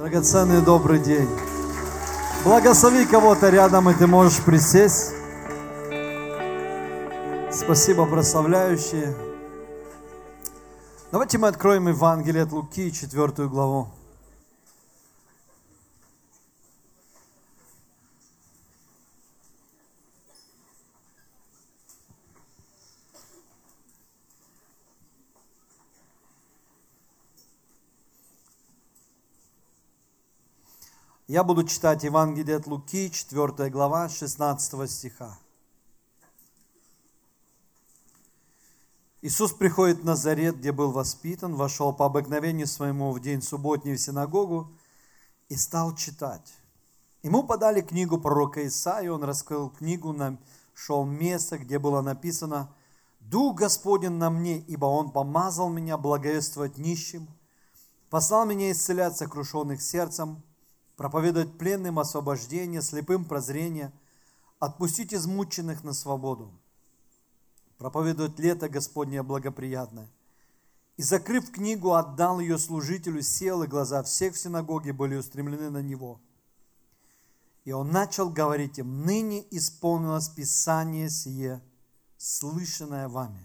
Драгоценный добрый день. Благослови кого-то рядом, и ты можешь присесть. Спасибо, прославляющие. Давайте мы откроем Евангелие от Луки, 4 главу. Я буду читать Евангелие от Луки, 4 глава, 16 стиха. Иисус приходит в Назарет, где был воспитан, вошел по обыкновению своему в день субботний в синагогу и стал читать. Ему подали книгу пророка Исаии, он раскрыл книгу, нашел место, где было написано: «Дух Господень на мне, ибо Он помазал меня благовествовать нищим, послал меня исцелять сокрушенных сердцем, проповедовать пленным освобождение, слепым прозрение, отпустить измученных на свободу, проповедовать лето Господне благоприятное». И, закрыв книгу, отдал ее служителю, сел, и глаза всех в синагоге были устремлены на него. И он начал говорить им: «Ныне исполнилось Писание сие, слышанное вами».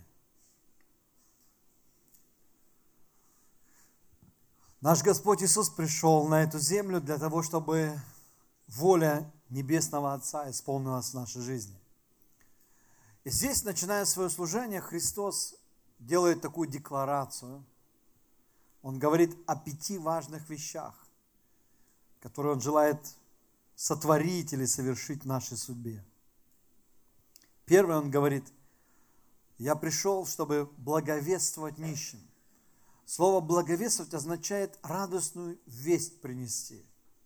Наш Господь Иисус пришел на эту землю для того, чтобы воля Небесного Отца исполнилась в нашей жизни. И здесь, начиная свое служение, Христос делает такую декларацию. Он говорит о 5 важных вещах, которые Он желает сотворить или совершить в нашей судьбе. Первое, Он говорит: «Я пришел, чтобы благовествовать нищим». Слово «благовествовать» означает радостную весть принести.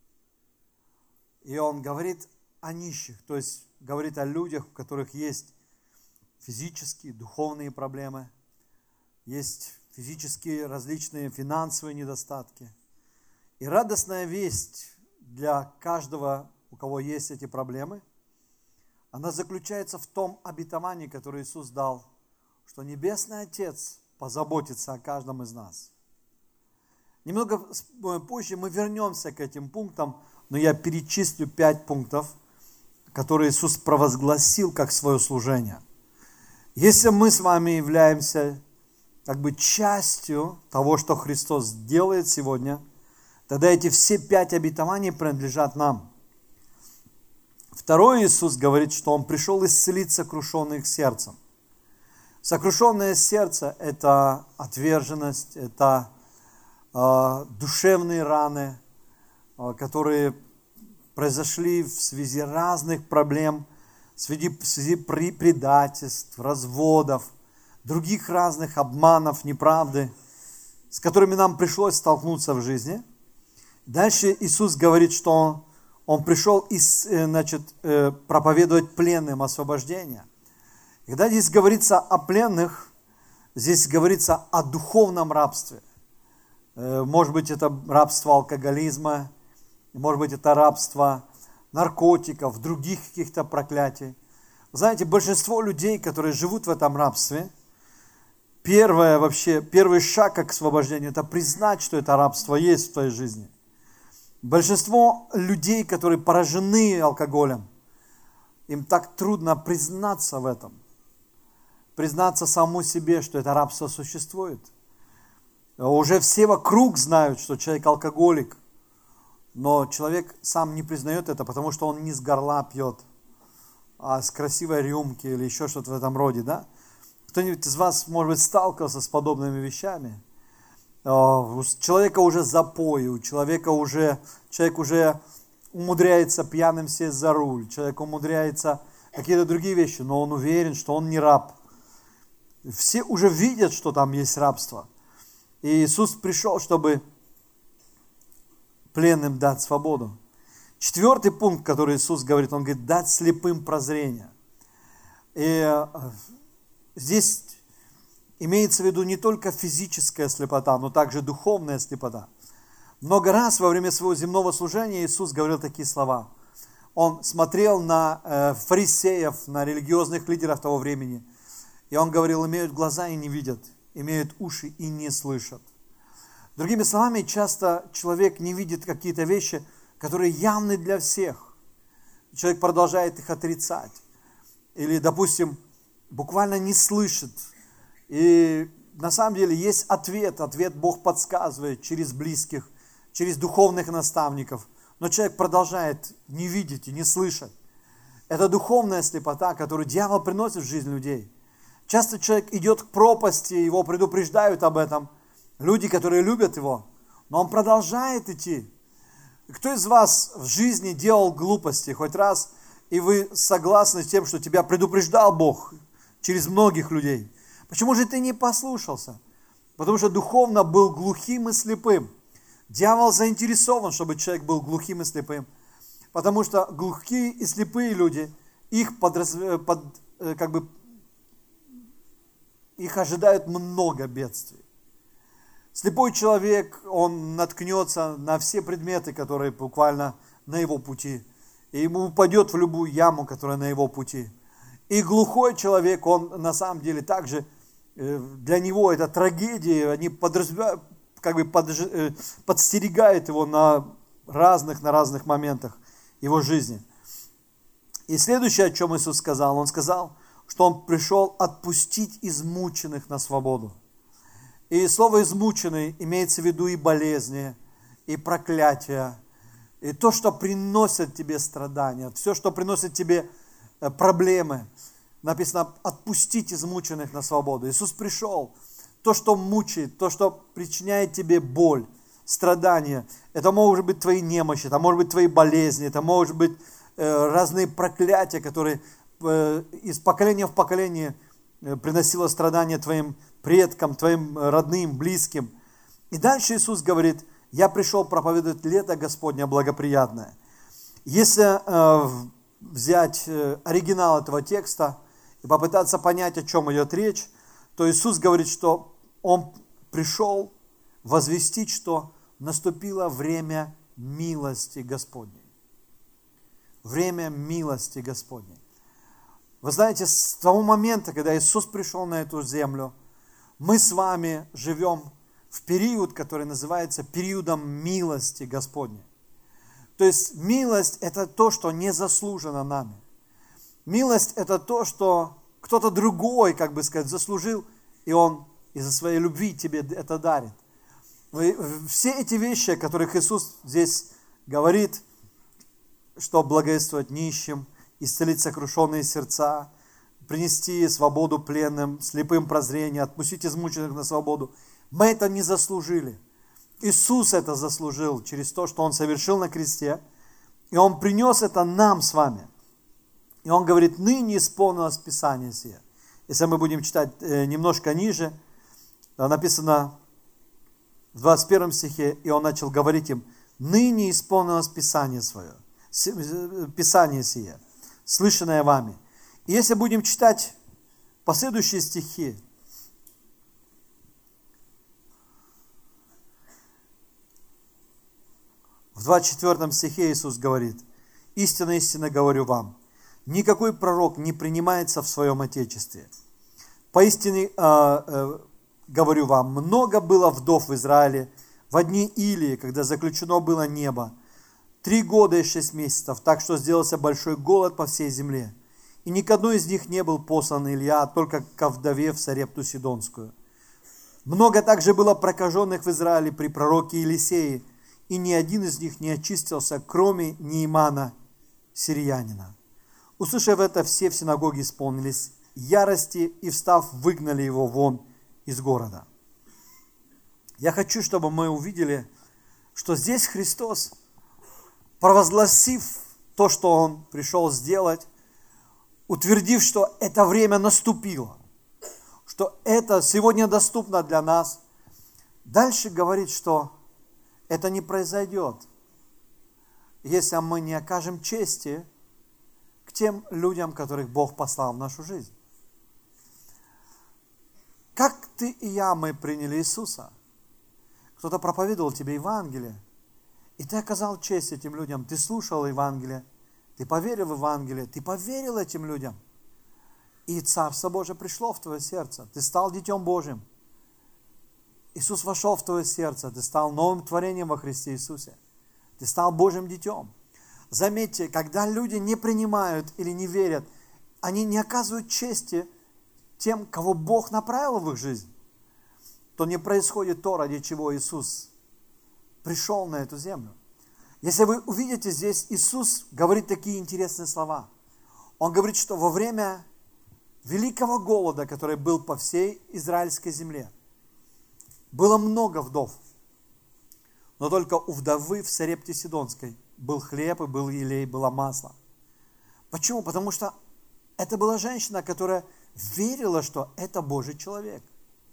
И Он говорит о нищих, то есть говорит о людях, у которых есть физические, духовные проблемы, есть физические различные финансовые недостатки. И радостная весть для каждого, у кого есть эти проблемы, она заключается в том обетовании, которое Иисус дал, что Небесный Отец позаботится о каждом из нас. Немного позже мы вернемся к этим пунктам, но я перечислю 5 пунктов, которые Иисус провозгласил как свое служение. Если мы с вами являемся частью того, что Христос делает сегодня, тогда эти все 5 обетований принадлежат нам. Второе, Иисус говорит, что Он пришел исцелить сокрушенных сердцем. Сокрушенное сердце – это отверженность, это душевные раны, которые произошли в связи разных проблем, в связи предательств, разводов, других разных обманов, неправды, с которыми нам пришлось столкнуться в жизни. Дальше Иисус говорит, что Он пришел проповедовать пленным освобождение. Когда здесь говорится о пленных, здесь говорится о духовном рабстве. Может быть, это рабство алкоголизма, может быть, это рабство наркотиков, других каких-то проклятий. Знаете, большинство людей, которые живут в этом рабстве, первый шаг к освобождению – это признать, что это рабство есть в твоей жизни. Большинство людей, которые поражены алкоголем, им так трудно признаться в этом. Признаться самому себе, что это рабство существует. Уже все вокруг знают, что человек алкоголик, но человек сам не признает это, потому что он не с горла пьет, а с красивой рюмки или еще что-то в этом роде. Да? Кто-нибудь из вас, может быть, сталкивался с подобными вещами? У человека уже запой, человек уже умудряется пьяным сесть за руль, человек умудряется какие-то другие вещи, но он уверен, что он не раб. Все уже видят, что там есть рабство. И Иисус пришел, чтобы пленным дать свободу. 4 пункт, который Иисус говорит, Он говорит: дать слепым прозрение. И здесь имеется в виду не только физическая слепота, но также духовная слепота. Много раз во время своего земного служения Иисус говорил такие слова. Он смотрел на фарисеев, на религиозных лидеров того времени, и Он говорил: имеют глаза и не видят, имеют уши и не слышат. Другими словами, часто человек не видит какие-то вещи, которые явны для всех. Человек продолжает их отрицать. Или, допустим, буквально не слышит. И на самом деле есть ответ Бог подсказывает через близких, через духовных наставников. Но человек продолжает не видеть и не слышать. Это духовная слепота, которую дьявол приносит в жизнь людей. Часто человек идет к пропасти, его предупреждают об этом. Люди, которые любят его, но он продолжает идти. Кто из вас в жизни делал глупости хоть раз, и вы согласны с тем, что тебя предупреждал Бог через многих людей? Почему же ты не послушался? Потому что духовно был глухим и слепым. Дьявол заинтересован, чтобы человек был глухим и слепым. Потому что глухие и слепые люди, их ожидают много бедствий. Слепой человек, он наткнется на все предметы, которые буквально на его пути. И ему упадет в любую яму, которая на его пути. И глухой человек, он на самом деле также, для него это трагедия, они подстерегают его на разных моментах его жизни. И следующее, о чем Иисус сказал, Он сказал, что Он пришел отпустить измученных на свободу. И слово «измученный» имеется в виду и болезни, и проклятия, и то, что приносит тебе страдания, все, что приносит тебе проблемы. Написано «отпустить измученных на свободу». Иисус пришел. То, что мучает, то, что причиняет тебе боль, страдания, это может быть твои немощи, это может быть твои болезни, это может быть разные проклятия, которые из поколения в поколение приносило страдания твоим предкам, твоим родным, близким. И дальше Иисус говорит: я пришел проповедовать лето Господне благоприятное. Если взять оригинал этого текста и попытаться понять, о чем идет речь, то Иисус говорит, что Он пришел возвестить, что наступило время милости Господней. Время милости Господней. Вы знаете, с того момента, когда Иисус пришел на эту землю, мы с вами живем в период, который называется периодом милости Господней. То есть милость – это то, что не заслужено нами. Милость – это то, что кто-то другой, заслужил, и Он из-за своей любви тебе это дарит. Все эти вещи, о которых Иисус здесь говорит, что благовествовать нищим, исцелить сокрушенные сердца, принести свободу пленным, слепым прозрение, отпустить измученных на свободу, мы это не заслужили. Иисус это заслужил через то, что Он совершил на кресте, и Он принес это нам с вами. И Он говорит: ныне исполнилось Писание сие. Если мы будем читать немножко ниже, написано в 21 стихе, и Он начал говорить им: ныне исполнилось Писание свое, Писание сие, слышанное вами. И если будем читать последующие стихи, в 24 стихе Иисус говорит: истинно, истинно говорю вам, никакой пророк не принимается в своем Отечестве. Поистине говорю вам, много было вдов в Израиле в дни Илии, когда заключено было небо, 3 года и 6 месяцев, так что сделался большой голод по всей земле. И ни к одной из них не был послан Илья, а только ко вдове в Сарепту Сидонскую. Много также было прокаженных в Израиле при пророке Елисее, и ни один из них не очистился, кроме Неимана, сириянина. Услышав это, все в синагоге исполнились ярости и, встав, выгнали его вон из города. Я хочу, чтобы мы увидели, что здесь Христос, провозгласив то, что Он пришел сделать, утвердив, что это время наступило, что это сегодня доступно для нас, дальше говорит, что это не произойдет, если мы не окажем чести к тем людям, которых Бог послал в нашу жизнь. Как ты и я, мы приняли Иисуса. Кто-то проповедовал тебе Евангелие, и ты оказал честь этим людям. Ты слушал Евангелие, ты поверил в Евангелие, ты поверил этим людям. И Царство Божие пришло в твое сердце. Ты стал Детем Божьим. И Иисус вошел в твое сердце, ты стал новым творением во Христе Иисусе. Ты стал Божьим детем. Заметьте, когда люди не принимают или не верят, они не оказывают чести тем, кого Бог направил в их жизнь, то не происходит то, ради чего Иисус пришел на эту землю. Если вы увидите здесь, Иисус говорит такие интересные слова. Он говорит, что во время великого голода, который был по всей израильской земле, было много вдов, но только у вдовы в Сарепте Сидонской был хлеб, и был елей, было масло. Почему? Потому что это была женщина, которая верила, что это Божий человек.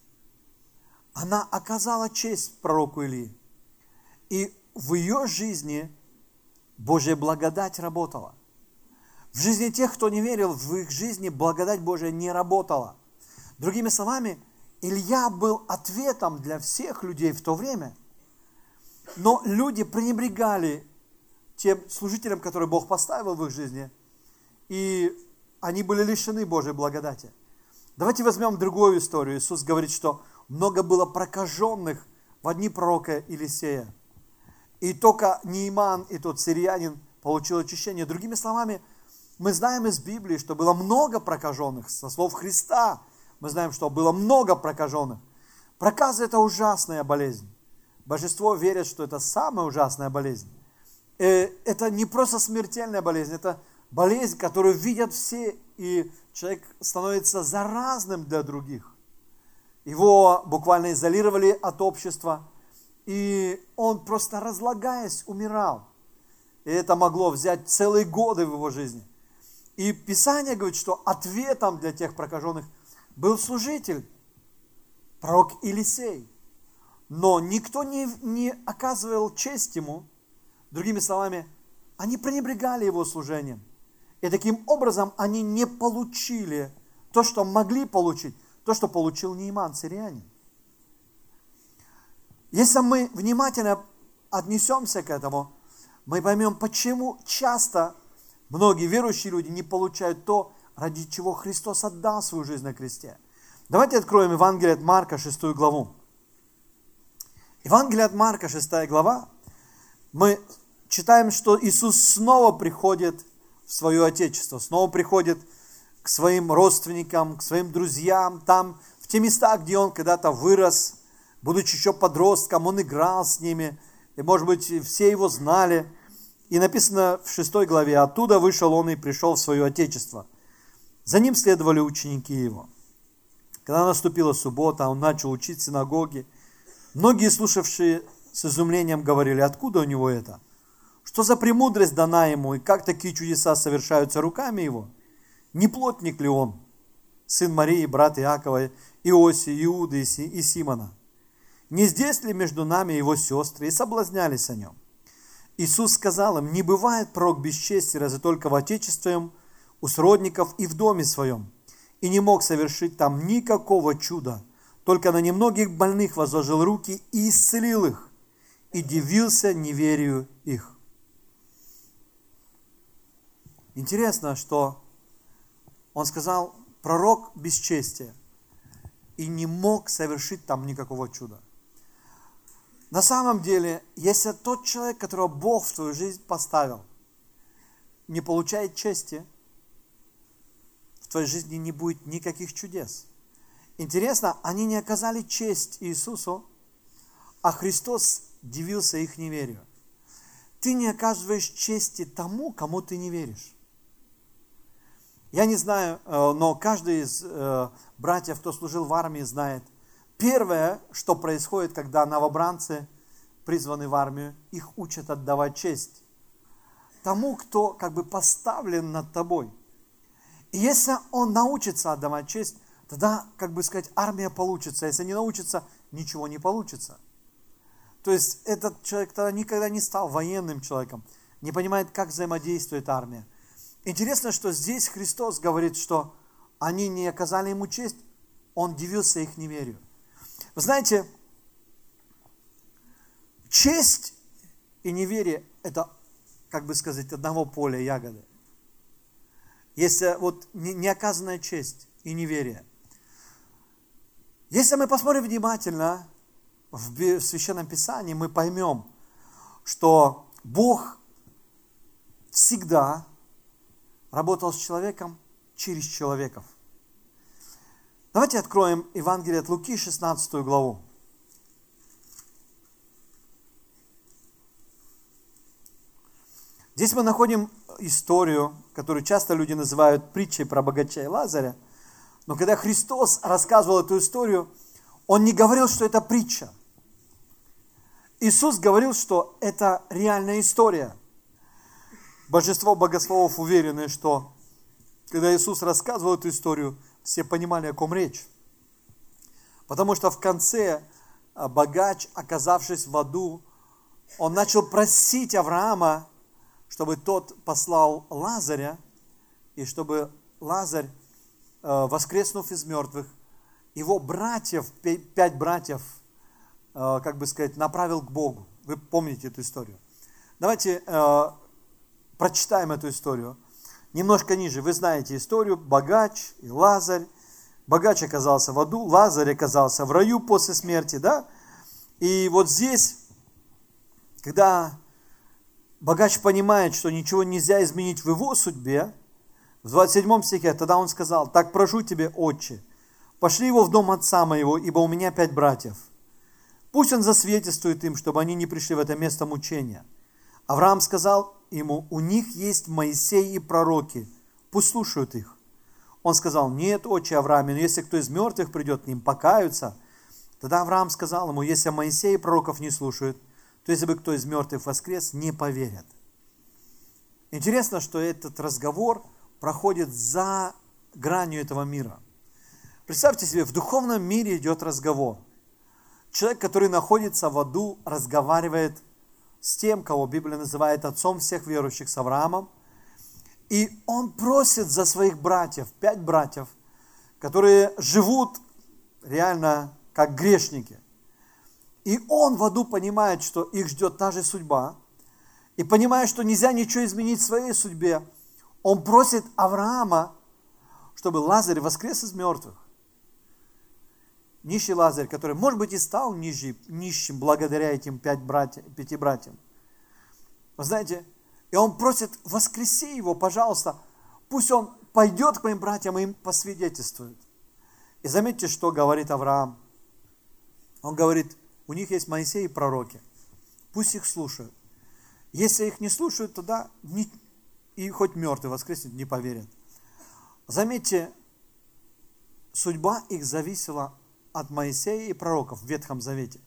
Она оказала честь пророку Илии. И в ее жизни Божья благодать работала. В жизни тех, кто не верил, в их жизни благодать Божия не работала. Другими словами, Илья был ответом для всех людей в то время. Но люди пренебрегали тем служителям, которые Бог поставил в их жизни, и они были лишены Божьей благодати. Давайте возьмем другую историю. Иисус говорит, что много было прокаженных в дни пророка Елисея. И только Неиман и тот сириянин получил очищение. Другими словами, мы знаем из Библии, что было много прокаженных. Со слов Христа мы знаем, что было много прокаженных. Проказа – это ужасная болезнь. Большинство верят, что это самая ужасная болезнь. Это не просто смертельная болезнь, это болезнь, которую видят все, и человек становится заразным для других. Его буквально изолировали от общества, и он просто разлагаясь умирал. И это могло взять целые годы в его жизни. И Писание говорит, что ответом для тех прокаженных был служитель, пророк Елисей. Но никто не оказывал честь ему. Другими словами, они пренебрегали его служением. И таким образом они не получили то, что могли получить, то, что получил Неиман, сириянин. Если мы внимательно отнесемся к этому, мы поймем, почему часто многие верующие люди не получают то, ради чего Христос отдал свою жизнь на кресте. Давайте откроем Евангелие от Марка, 6 главу. Евангелие от Марка, 6 глава, мы читаем, что Иисус снова приходит в свое Отечество, снова приходит к своим родственникам, к своим друзьям, там, в те места, где Он когда-то вырос, будучи еще подростком, Он играл с ними, и, может быть, все Его знали. И написано в 6 главе, «Оттуда вышел Он и пришел в свое Отечество. За Ним следовали ученики Его. Когда наступила суббота, Он начал учить в синагоге. Многие, слушавшие с изумлением, говорили, откуда у Него это? Что за премудрость дана Ему, и как такие чудеса совершаются руками Его? Не плотник ли Он, сын Марии, брат Иакова, Иосии, Иуды и Симона? Не здесь ли между нами Его сестры? И соблазнялись о Нем. Иисус сказал им, не бывает пророк без чести, разве только в Отечестве Своем, у сродников и в доме Своем. И не мог совершить там никакого чуда, только на немногих больных возложил руки и исцелил их, и дивился неверию их». Интересно, что он сказал, пророк без чести, и не мог совершить там никакого чуда. На самом деле, если тот человек, которого Бог в твою жизнь поставил, не получает чести, в твоей жизни не будет никаких чудес. Интересно, они не оказали честь Иисусу, а Христос дивился их неверию. Ты не оказываешь чести тому, кому ты не веришь. Я не знаю, но каждый из братьев, кто служил в армии, знает, первое, что происходит, когда новобранцы призваны в армию, их учат отдавать честь тому, кто как бы поставлен над тобой. И если он научится отдавать честь, тогда, как бы сказать, армия получится. Если не научится, ничего не получится. То есть этот человек тогда никогда не стал военным человеком, не понимает, как взаимодействует армия. Интересно, что здесь Христос говорит, что они не оказали ему честь, он дивился их неверию. Вы знаете, честь и неверие – это, как бы сказать, одного поля ягоды. Если вот не оказанная честь и неверие. Если мы посмотрим внимательно, в Священном Писании, мы поймем, что Бог всегда работал с человеком через человеков. Давайте откроем Евангелие от Луки, 16 главу. Здесь мы находим историю, которую часто люди называют притчей про богача и Лазаря. Но когда Христос рассказывал эту историю, Он не говорил, что это притча. Иисус говорил, что это реальная история. Большинство богословов уверены, что когда Иисус рассказывал эту историю, все понимали, о ком речь. Потому что в конце богач, оказавшись в аду, он начал просить Авраама, чтобы тот послал Лазаря, и чтобы Лазарь, воскреснув из мертвых, его братьев, 5 братьев, направил к Богу. Вы помните эту историю. Давайте прочитаем эту историю. Немножко ниже. Вы знаете историю. Богач и Лазарь. Богач оказался в аду, Лазарь оказался в раю после смерти, да? И вот здесь, когда богач понимает, что ничего нельзя изменить в его судьбе, в 27 стихе, тогда он сказал: «Так прошу тебе, отче, пошли его в дом отца моего, ибо у меня 5 братьев. Пусть он засвидетельствует им, чтобы они не пришли в это место мучения». Авраам сказал ему: «У них есть Моисей и пророки, пусть слушают их». Он сказал: «Нет, отче Авраам, но если кто из мертвых придет к ним, покаются». Тогда Авраам сказал ему: «Если Моисей и пророков не слушают, то если бы кто из мертвых воскрес, не поверят». Интересно, что этот разговор проходит за гранью этого мира. Представьте себе, в духовном мире идет разговор. Человек, который находится в аду, разговаривает с тем, кого Библия называет отцом всех верующих, с Авраамом. И он просит за своих братьев, 5 братьев, которые живут реально как грешники. И он в аду понимает, что их ждет та же судьба. И понимая, что нельзя ничего изменить в своей судьбе, он просит Авраама, чтобы Лазарь воскрес из мертвых. Нищий Лазарь, который, может быть, и стал нищим благодаря этим 5 братьям. Вы знаете, и он просит: воскреси его, пожалуйста. Пусть он пойдет к моим братьям и им посвидетельствует. И заметьте, что говорит Авраам. Он говорит: у них есть Моисей и пророки. Пусть их слушают. Если их не слушают, тогда и хоть мертвый воскреснет, не поверят. Заметьте, судьба их зависела от Моисея и пророков в Ветхом Завете.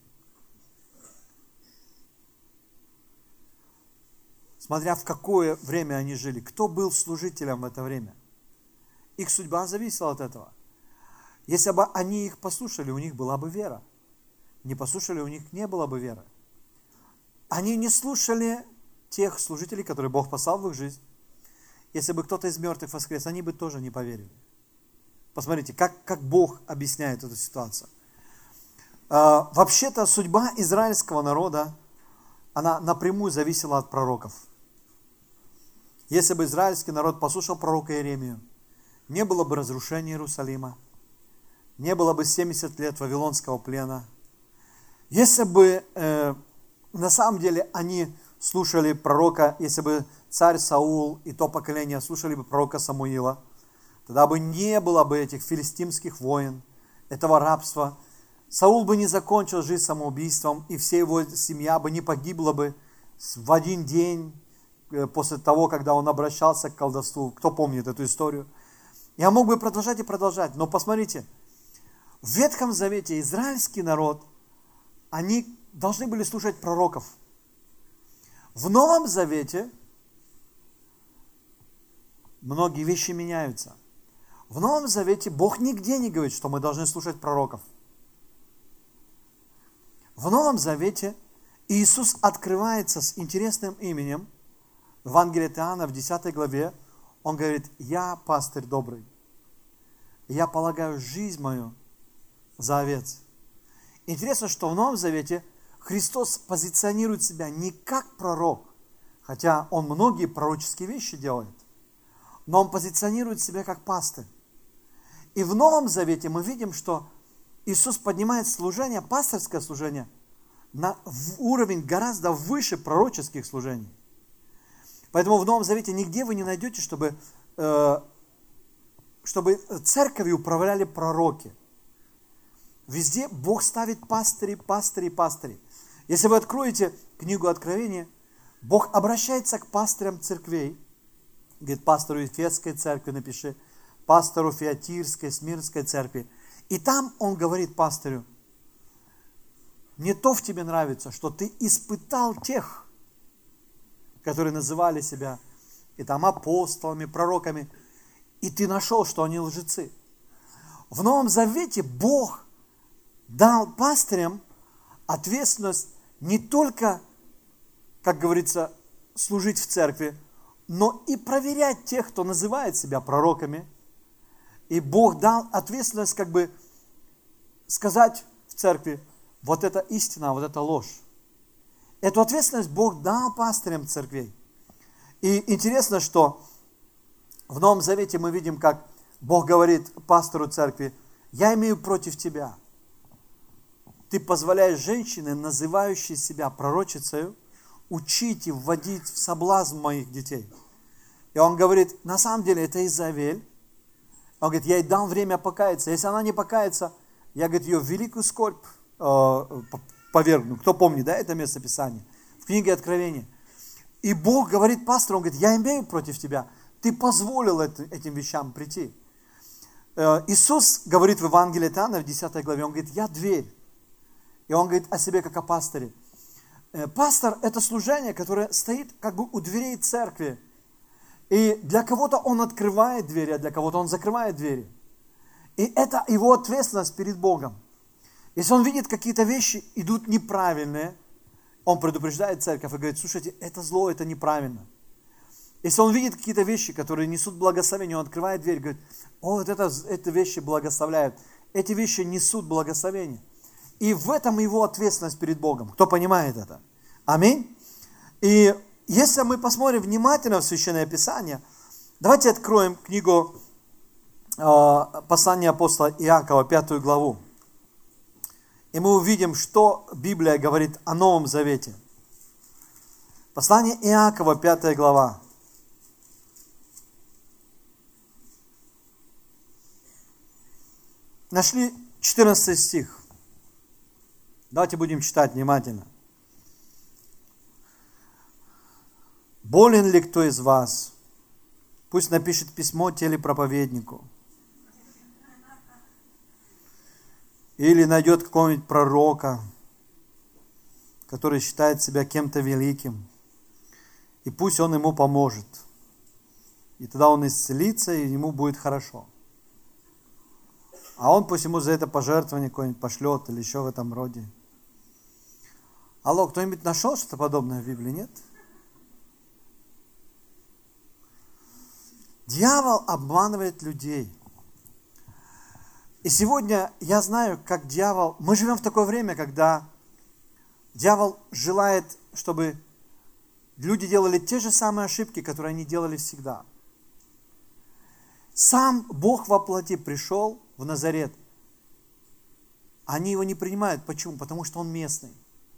Смотря в какое время они жили, кто был служителем в это время. Их судьба зависела от этого. Если бы они их послушали, у них была бы вера. Не послушали, у них не было бы веры. Они не слушали тех служителей, которые Бог послал в их жизнь. Если бы кто-то из мертвых воскрес, они бы тоже не поверили. Посмотрите, как Бог объясняет эту ситуацию. Вообще-то судьба израильского народа, она напрямую зависела от пророков. Если бы израильский народ послушал пророка Иеремию, не было бы разрушения Иерусалима, не было бы 70 лет вавилонского плена. Если бы на самом деле они слушали пророка, если бы царь Саул и то поколение слушали бы пророка Самуила, тогда бы не было бы этих филистимских войн, этого рабства. Саул бы не закончил жизнь самоубийством, и вся его семья бы не погибла бы в один день после того, когда он обращался к колдовству. Кто помнит эту историю? Я мог бы продолжать и продолжать, но посмотрите, в Ветхом Завете израильский народ, они должны были слушать пророков. В Новом Завете многие вещи меняются. В Новом Завете Бог нигде не говорит, что мы должны слушать пророков. В Новом Завете Иисус открывается с интересным именем. В Евангелии от Иоанна в 10 главе Он говорит: «Я пастырь добрый, я полагаю жизнь мою за овец». Интересно, что в Новом Завете Христос позиционирует себя не как пророк, хотя Он многие пророческие вещи делает, но Он позиционирует себя как пастырь. И в Новом Завете мы видим, что Иисус поднимает служение, пасторское служение, на уровень гораздо выше пророческих служений. Поэтому в Новом Завете нигде вы не найдете, чтобы церковью управляли пророки. Везде Бог ставит пастырей, пастырей, пастырей. Если вы откроете книгу Откровения, Бог обращается к пастырям церквей. Говорит, пастору Ефесской церкви напиши, пастору Фиатирской, Смирнской церкви. И там он говорит пастырю, не то в тебе нравится, что ты испытал тех, которые называли себя и там апостолами, пророками, и ты нашел, что они лжецы. В Новом Завете Бог дал пастырям ответственность не только, как говорится, служить в церкви, но и проверять тех, кто называет себя пророками. И Бог дал ответственность как бы сказать в церкви, вот это истина, а вот это ложь. Эту ответственность Бог дал пастырям церквей. И интересно, что в Новом Завете мы видим, как Бог говорит пастору церкви, я имею против тебя. Ты позволяешь женщине, называющей себя пророчицей, учить и вводить в соблазн моих детей. И он говорит, на самом деле это Изавель. Он говорит, я ей дам время покаяться. Если она не покается, я, говорит, ее в великую скорбь повергну. Кто помнит, да, это место Писания? В книге Откровения. И Бог говорит пастору, он говорит, я имею против тебя. Ты позволил этим вещам прийти. Иисус говорит в Евангелии от Иоанна в 10 главе, он говорит, я дверь. И он говорит о себе как о пасторе. Пастор – это служение, которое стоит как бы у дверей церкви. И для кого-то он открывает двери, а для кого-то он закрывает двери. И это его ответственность перед Богом. Если он видит, какие-то вещи идут неправильные, он предупреждает церковь и говорит, слушайте, это зло, это неправильно. Если он видит какие-то вещи, которые несут благословение, он открывает дверь и говорит, о, вот это вещи благословляют, эти вещи несут благословение. И в этом его ответственность перед Богом. Кто понимает это? Аминь. И если мы посмотрим внимательно в Священное Писание, давайте откроем книгу послания апостола Иакова, 5 главу. И мы увидим, что Библия говорит о Новом Завете. Послание Иакова, 5 глава. Нашли 14 стих. Давайте будем читать внимательно. Болен ли кто из вас? Пусть напишет письмо телепроповеднику. Или найдет какого-нибудь пророка, который считает себя кем-то великим. И пусть он ему поможет. И тогда он исцелится, и ему будет хорошо. А он пусть ему за это пожертвование какое-нибудь пошлет, или еще в этом роде. Алло, кто-нибудь нашел что-то подобное в Библии? Нет? Дьявол обманывает людей. И сегодня я знаю, как дьявол... Мы живем в такое время, когда дьявол желает, чтобы люди делали те же самые ошибки, которые они делали всегда. Сам Бог во плоти пришел в Назарет. Они его не принимают. Почему? Потому что он местный.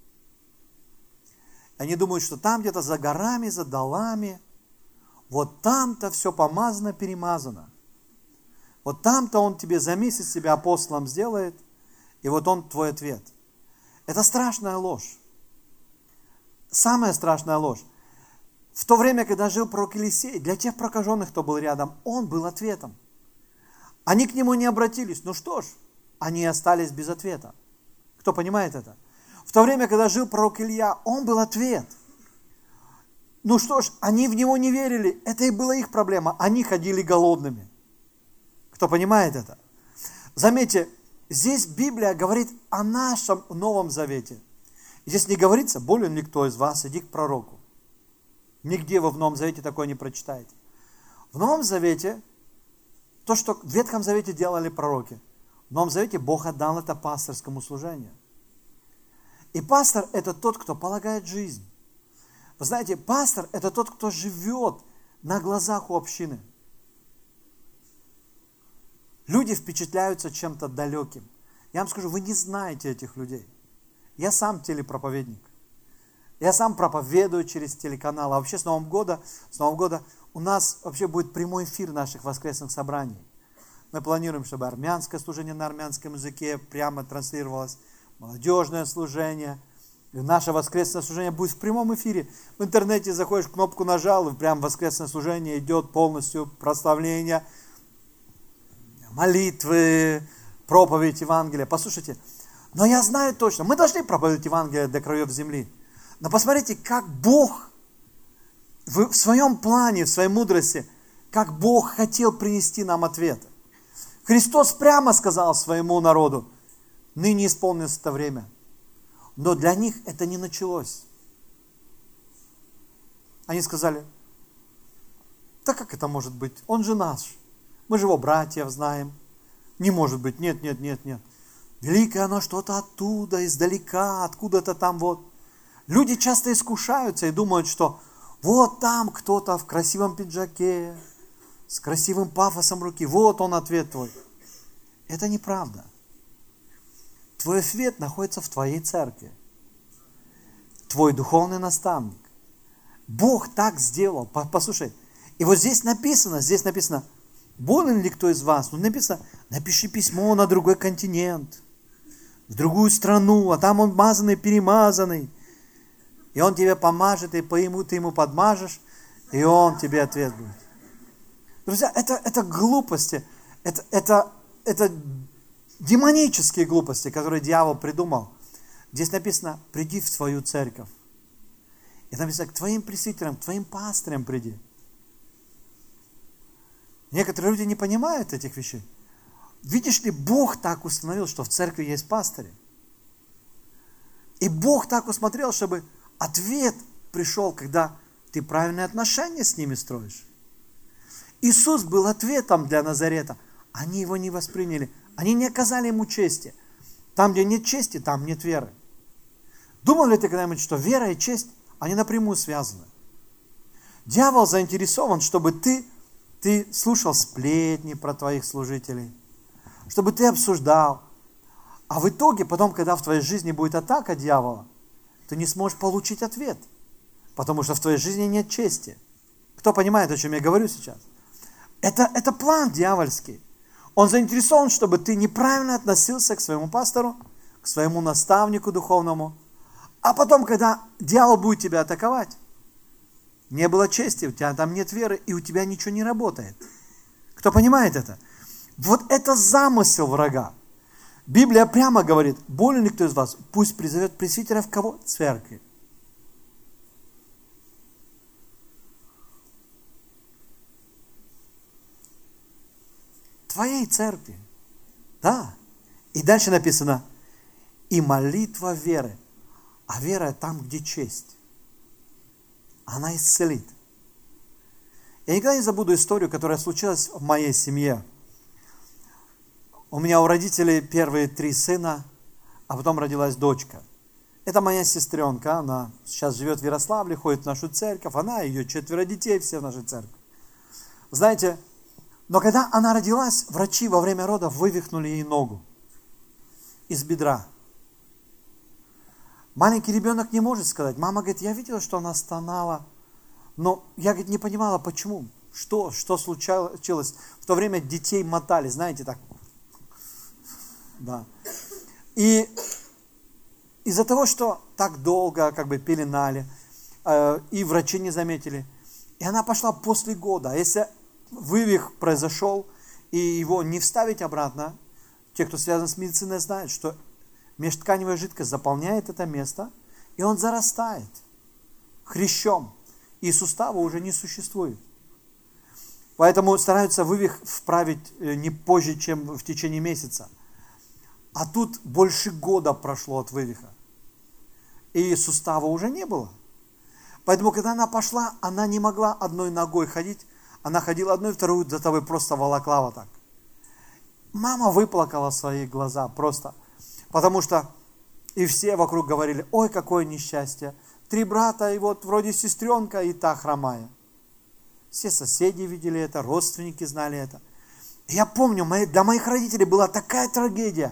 Они думают, что там где-то за горами, за долами, вот там-то все помазано, перемазано. Вот там-то он тебе за месяц себя апостолом сделает, и вот он твой ответ. Это страшная ложь. Самая страшная ложь. В то время, когда жил пророк Елисей, для тех прокаженных, кто был рядом, он был ответом. Они к нему не обратились. Ну что ж, они остались без ответа. Кто понимает это? В то время, когда жил пророк Илья, он был ответ. Ну что ж, они в него не верили. Это и была их проблема. Они ходили голодными. Кто понимает это? Заметьте, здесь Библия говорит о нашем Новом Завете. Здесь не говорится, болен ли кто из вас, иди к пророку. Нигде вы в Новом Завете такое не прочитаете. В Новом Завете, то, что в Ветхом Завете делали пророки, в Новом Завете Бог отдал это пасторскому служению. И пастор – это тот, кто полагает жизнь. Вы знаете, пастор – это тот, кто живет на глазах у общины. Люди впечатляются чем-то далеким. Я вам скажу, вы не знаете этих людей. Я сам телепроповедник. Я сам проповедую через телеканал. А вообще с Нового года у нас вообще будет прямой эфир наших воскресных собраний. Мы планируем, чтобы армянское служение на армянском языке прямо транслировалось, молодежное служение. И наше воскресное служение будет в прямом эфире. В интернете заходишь, кнопку нажал, и прям воскресное служение идет полностью, прославление, молитвы, проповедь Евангелия. Послушайте, но я знаю точно, мы должны проповедовать Евангелие до краев земли. Но посмотрите, как Бог в своем плане, в своей мудрости, как Бог хотел принести нам ответ. Христос прямо сказал своему народу: ныне исполнилось это время. Но для них это не началось. Они сказали: да как это может быть? Он же наш. Мы же его братьев знаем. Не может быть. Нет. Великое оно что-то оттуда, издалека, откуда-то там вот. Люди часто искушаются и думают, что вот там кто-то в красивом пиджаке, с красивым пафосом руки. Вот он ответ твой. Это неправда. Твой ответ находится в твоей церкви. Твой духовный наставник. Бог так сделал. Послушай. И вот здесь написано, болен ли кто из вас? Ну, написано, напиши письмо на другой континент, в другую страну, а там он мазанный, перемазанный. И он тебе помажет, и ты ему подмажешь, и он тебе ответ будет. Друзья, это глупости, это демонические глупости, которые дьявол придумал. Здесь написано: приди в свою церковь. И написано: к твоим пресвитерам, к твоим пастырям приди. Некоторые люди не понимают этих вещей. Видишь ли, Бог так установил, что в церкви есть пастыри. И Бог так усмотрел, чтобы ответ пришел, когда ты правильные отношения с ними строишь. Иисус был ответом для Назарета. Они его не восприняли. Они не оказали ему чести. Там, где нет чести, там нет веры. Думал ли ты когда-нибудь, что вера и честь, они напрямую связаны? Дьявол заинтересован, чтобы ты слушал сплетни про твоих служителей, чтобы ты обсуждал. А в итоге, потом, когда в твоей жизни будет атака дьявола, ты не сможешь получить ответ, потому что в твоей жизни нет чести. Кто понимает, о чем я говорю сейчас? Это план дьявольский. Он заинтересован, чтобы ты неправильно относился к своему пастору, к своему наставнику духовному. А потом, когда дьявол будет тебя атаковать, не было чести, у тебя там нет веры, и у тебя ничего не работает. Кто понимает это? Вот это замысел врага. Библия прямо говорит: болен ли кто из вас, пусть призовет пресвитера в кого? Церкви. Твоей церкви. Да. И дальше написано: и молитва веры. А вера там, где честь. Она исцелит. Я никогда не забуду историю, которая случилась в моей семье. У меня у родителей первые 3 сына, а потом родилась дочка. Это моя сестренка, она сейчас живет в Ярославле, ходит в нашу церковь, она, ее 4 детей, все в нашей церкви. Знаете, но когда она родилась, врачи во время родов вывихнули ей ногу из бедра. Маленький ребенок не может сказать. Мама говорит: я видела, что она стонала, но я, говорит, не понимала, почему, что случилось. В то время детей мотали, знаете, так. Да. И из-за того, что так долго пеленали, и врачи не заметили, и она пошла после года. А если вывих произошел, и его не вставить обратно, те, кто связан с медициной, знают, что межтканевая жидкость заполняет это место, и он зарастает хрящом, и сустава уже не существует. Поэтому стараются вывих вправить не позже, чем в течение месяца. А тут больше года прошло от вывиха, и сустава уже не было. Поэтому, когда она пошла, она не могла одной ногой ходить, она ходила одной, вторую до того просто волокла вот так. Мама выплакала свои глаза просто. Потому что и все вокруг говорили: ой, какое несчастье. 3 брата, и вот вроде сестренка, и та хромая. Все соседи видели это, родственники знали это. И я помню, для моих родителей была такая трагедия.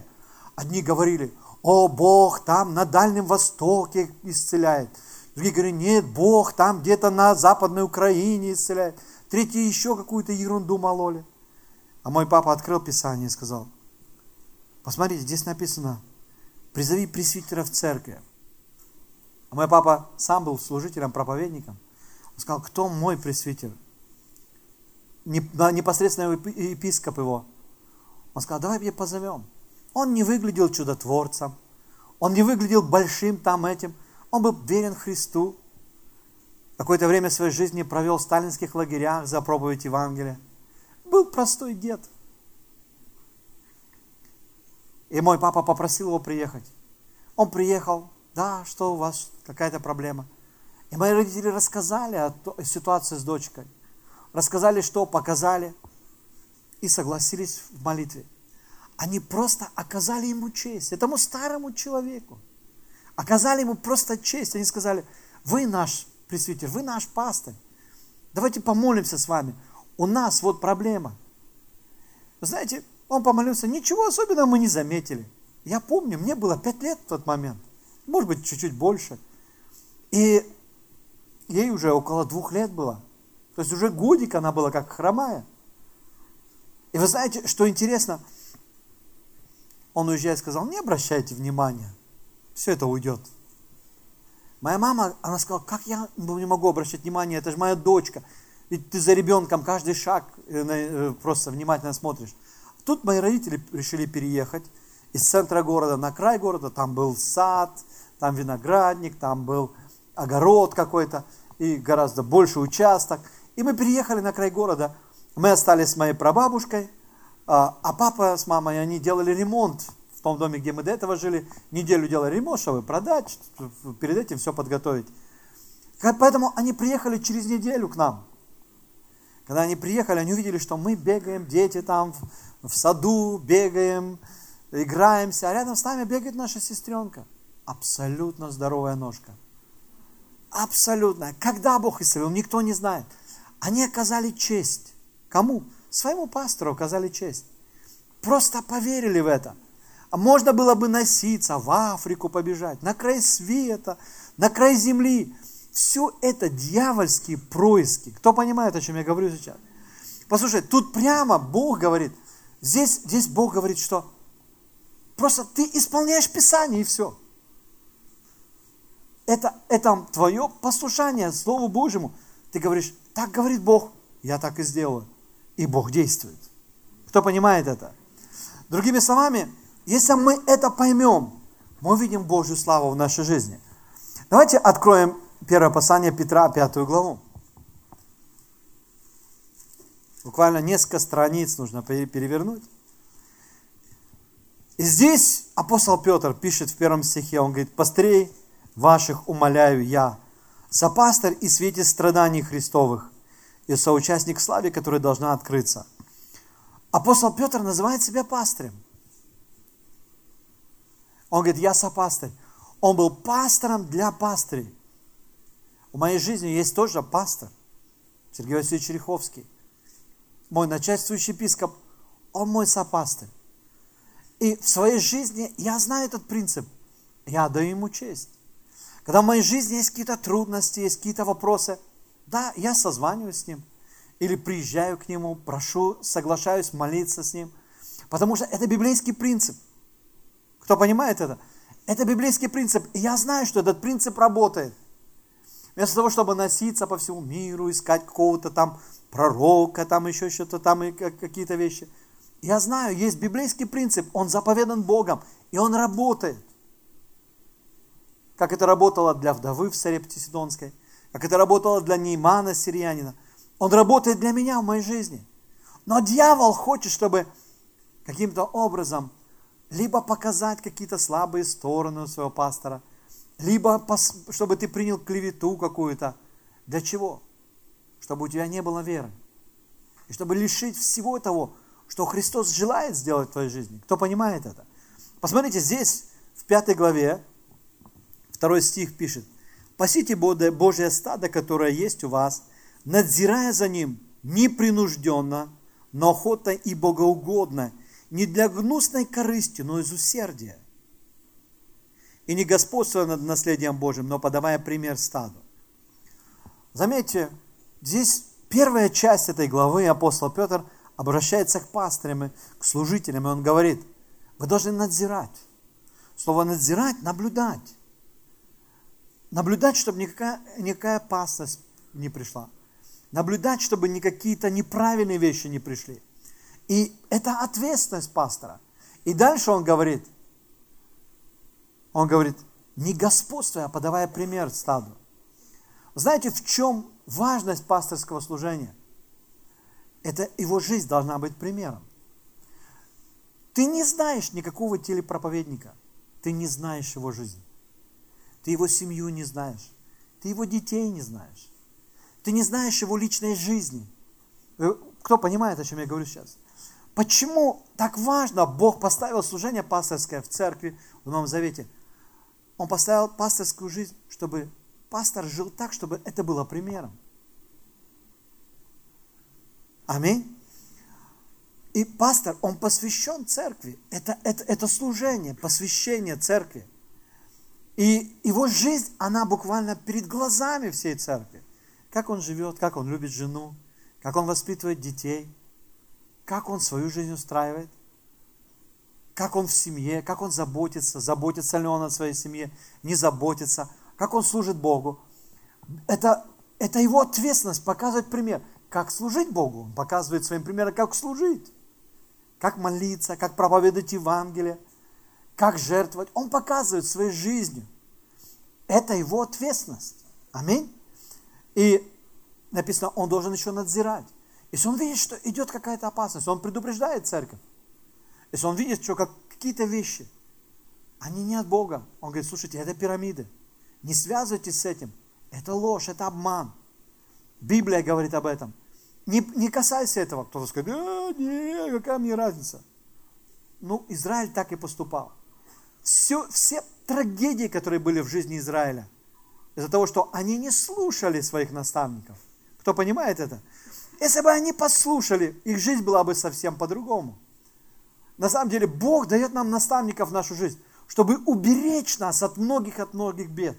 Одни говорили: о, Бог там на Дальнем Востоке исцеляет. Другие говорили: нет, Бог там где-то на Западной Украине исцеляет. Третьи еще какую-то ерунду мололи. А мой папа открыл Писание и сказал: посмотрите, здесь написано: призови пресвитера в церкви. А мой папа сам был служителем, проповедником. Он сказал: кто мой пресвитер? Непосредственно епископ его. Он сказал: давай ее позовем. Он не выглядел чудотворцем. Он не выглядел большим там этим. Он был верен Христу. Какое-то время своей жизни провел в сталинских лагерях за проповедь Евангелия. Был простой дед. И мой папа попросил его приехать. Он приехал. Да, что у вас, какая-то проблема. И мои родители рассказали о ситуации с дочкой. Рассказали, что показали. И согласились в молитве. Они просто оказали ему честь. Этому старому человеку. Оказали ему просто честь. Они сказали: вы наш пресвитер, вы наш пастырь. Давайте помолимся с вами. У нас вот проблема. Вы знаете, он помолился, ничего особенного мы не заметили. Я помню, мне было 5 лет в тот момент. Может быть, чуть-чуть больше. И ей уже около 2 лет было. То есть уже годик она была как хромая. И вы знаете, что интересно? Он, уезжая, сказал: не обращайте внимания. Все это уйдет. Моя мама, она сказала: как я не могу обращать внимание, это же моя дочка. Ведь ты за ребенком каждый шаг просто внимательно смотришь. Тут мои родители решили переехать из центра города на край города. Там был сад, там виноградник, там был огород какой-то и гораздо больше участок. И мы переехали на край города. Мы остались с моей прабабушкой, а папа с мамой, они делали ремонт в том доме, где мы до этого жили. Неделю делали ремонт, чтобы продать, перед этим все подготовить. Поэтому они приехали через неделю к нам. Когда они приехали, они увидели, что мы бегаем, дети там в саду бегаем, играемся, а рядом с нами бегает наша сестренка. Абсолютно здоровая ножка. Абсолютно. Когда Бог исцелил, никто не знает. Они оказали честь. Кому? Своему пастору оказали честь. Просто поверили в это. А можно было бы носиться, в Африку побежать, на край света, на край земли. Все это дьявольские происки. Кто понимает, о чем я говорю сейчас? Послушай, тут прямо Бог говорит, здесь Бог говорит, что просто ты исполняешь Писание и все. Это твое послушание Слову Божьему. Ты говоришь: так говорит Бог, я так и сделаю. И Бог действует. Кто понимает это? Другими словами, если мы это поймем, мы увидим Божью славу в нашей жизни. Давайте откроем первое послание Петра, 5 главу. Буквально несколько страниц нужно перевернуть. И здесь апостол Петр пишет в 1 стихе, он говорит: пастырей ваших умоляю я, сопастырь и свете страданий Христовых, и соучастник в славе, которая должна открыться. Апостол Петр называет себя пастырем. Он говорит: я сопастырь. Он был пастором для пастырей. В моей жизни есть тоже пастор, Сергей Васильевич Риховский. Мой начальствующий епископ, он мой сопастырь. И в своей жизни я знаю этот принцип. Я даю ему честь. Когда в моей жизни есть какие-то трудности, есть какие-то вопросы, да, я созваниваюсь с ним. Или приезжаю к нему, прошу, соглашаюсь молиться с ним. Потому что это библейский принцип. Кто понимает это? Это библейский принцип. И я знаю, что этот принцип работает. Вместо того, чтобы носиться по всему миру, искать какого-то там пророка, там еще что-то там и какие-то вещи. Я знаю, есть библейский принцип, он заповедан Богом, и он работает. Как это работало для вдовы в Сарепте Сидонской, как это работало для Неймана Сириянина. Он работает для меня в моей жизни. Но дьявол хочет, чтобы каким-то образом либо показать какие-то слабые стороны у своего пастора, либо чтобы ты принял клевету какую-то. Для чего? Чтобы у тебя не было веры. И чтобы лишить всего того, что Христос желает сделать в твоей жизни. Кто понимает это? Посмотрите, здесь в 5 главе 2 стих пишет: «Пасите Божье стадо, которое есть у вас, надзирая за ним непринужденно, но охотно и богоугодно, не для гнусной корысти, но из усердия. И не господствуя над наследием Божьим, но подавая пример стаду. Заметьте, здесь первая часть этой главы апостол Петр обращается к пастырям, к служителям, и он говорит, вы должны надзирать. Слово надзирать, наблюдать. Наблюдать, чтобы никакая опасность не пришла. Наблюдать, чтобы никакие-то неправильные вещи не пришли. И это ответственность пастора. И дальше он говорит, не господствуя, а подавая пример стаду. Знаете, в чем важность пасторского служения? Это его жизнь должна быть примером. Ты не знаешь никакого телепроповедника. Ты не знаешь его жизнь. Ты его семью не знаешь. Ты его детей не знаешь. Ты не знаешь его личной жизни. Кто понимает, о чем я говорю сейчас? Почему так важно Бог поставил служение пасторское в церкви в Новом Завете? Он поставил пасторскую жизнь, чтобы пастор жил так, чтобы это было примером. Аминь. И пастор, он посвящен церкви. Это служение, посвящение церкви. И его жизнь, она буквально перед глазами всей церкви. Как он живет, как он любит жену, как он воспитывает детей, как он свою жизнь устраивает, как он в семье, как он заботится ли он о своей семье, не заботится, как он служит Богу. Это его ответственность показывать пример. Как служить Богу? Он показывает своим примером, как служить, как молиться, как проповедовать Евангелие, как жертвовать. Он показывает своей жизнью. Это его ответственность. Аминь. И написано, он должен еще надзирать. Если он видит, что идет какая-то опасность, он предупреждает церковь. Если он видит, что какие-то вещи, они не от Бога. Он говорит, слушайте, это пирамиды. Не связывайтесь с этим. Это ложь, это обман. Библия говорит об этом. Не касайся этого. Кто-то скажет, нет, какая мне разница. Ну, Израиль так и поступал. Все трагедии, которые были в жизни Израиля, из-за того, что они не слушали своих наставников. Кто понимает это? Если бы они послушали, их жизнь была бы совсем по-другому. На самом деле, Бог дает нам наставников в нашу жизнь, чтобы уберечь нас от многих бед.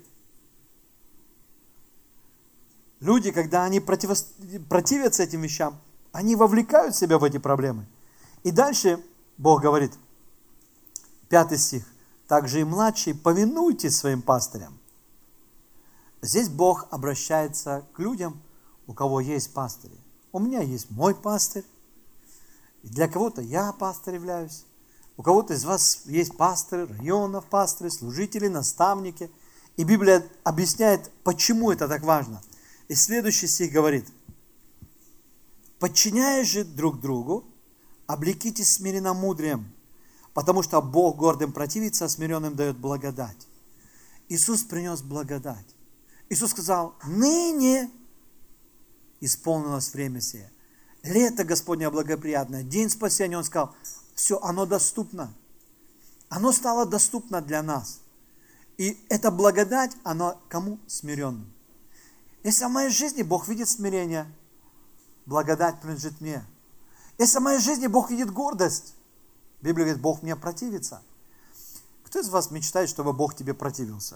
Люди, когда они противятся этим вещам, они вовлекают себя в эти проблемы. И дальше Бог говорит, 5 стих, также и младшие, повинуйтесь своим пастырям. Здесь Бог обращается к людям, у кого есть пастыри. У меня есть мой пастырь, и для кого-то я пастырь являюсь. У кого-то из вас есть пасторы, районов пасторы, служители, наставники. И Библия объясняет, почему это так важно. И следующий стих говорит, подчиняясь же друг другу, облекитесь смиренномудрием, потому что Бог гордым противится, а смиренным дает благодать. Иисус принес благодать. Иисус сказал, ныне исполнилось время сие. Лето Господне благоприятное, день спасения. Он сказал, все, оно доступно. Оно стало доступно для нас. И эта благодать, она кому? Смиренным. Если в моей жизни Бог видит смирение, благодать принадлежит мне. Если в моей жизни Бог видит гордость, Библия говорит, Бог мне противится. Кто из вас мечтает, чтобы Бог тебе противился?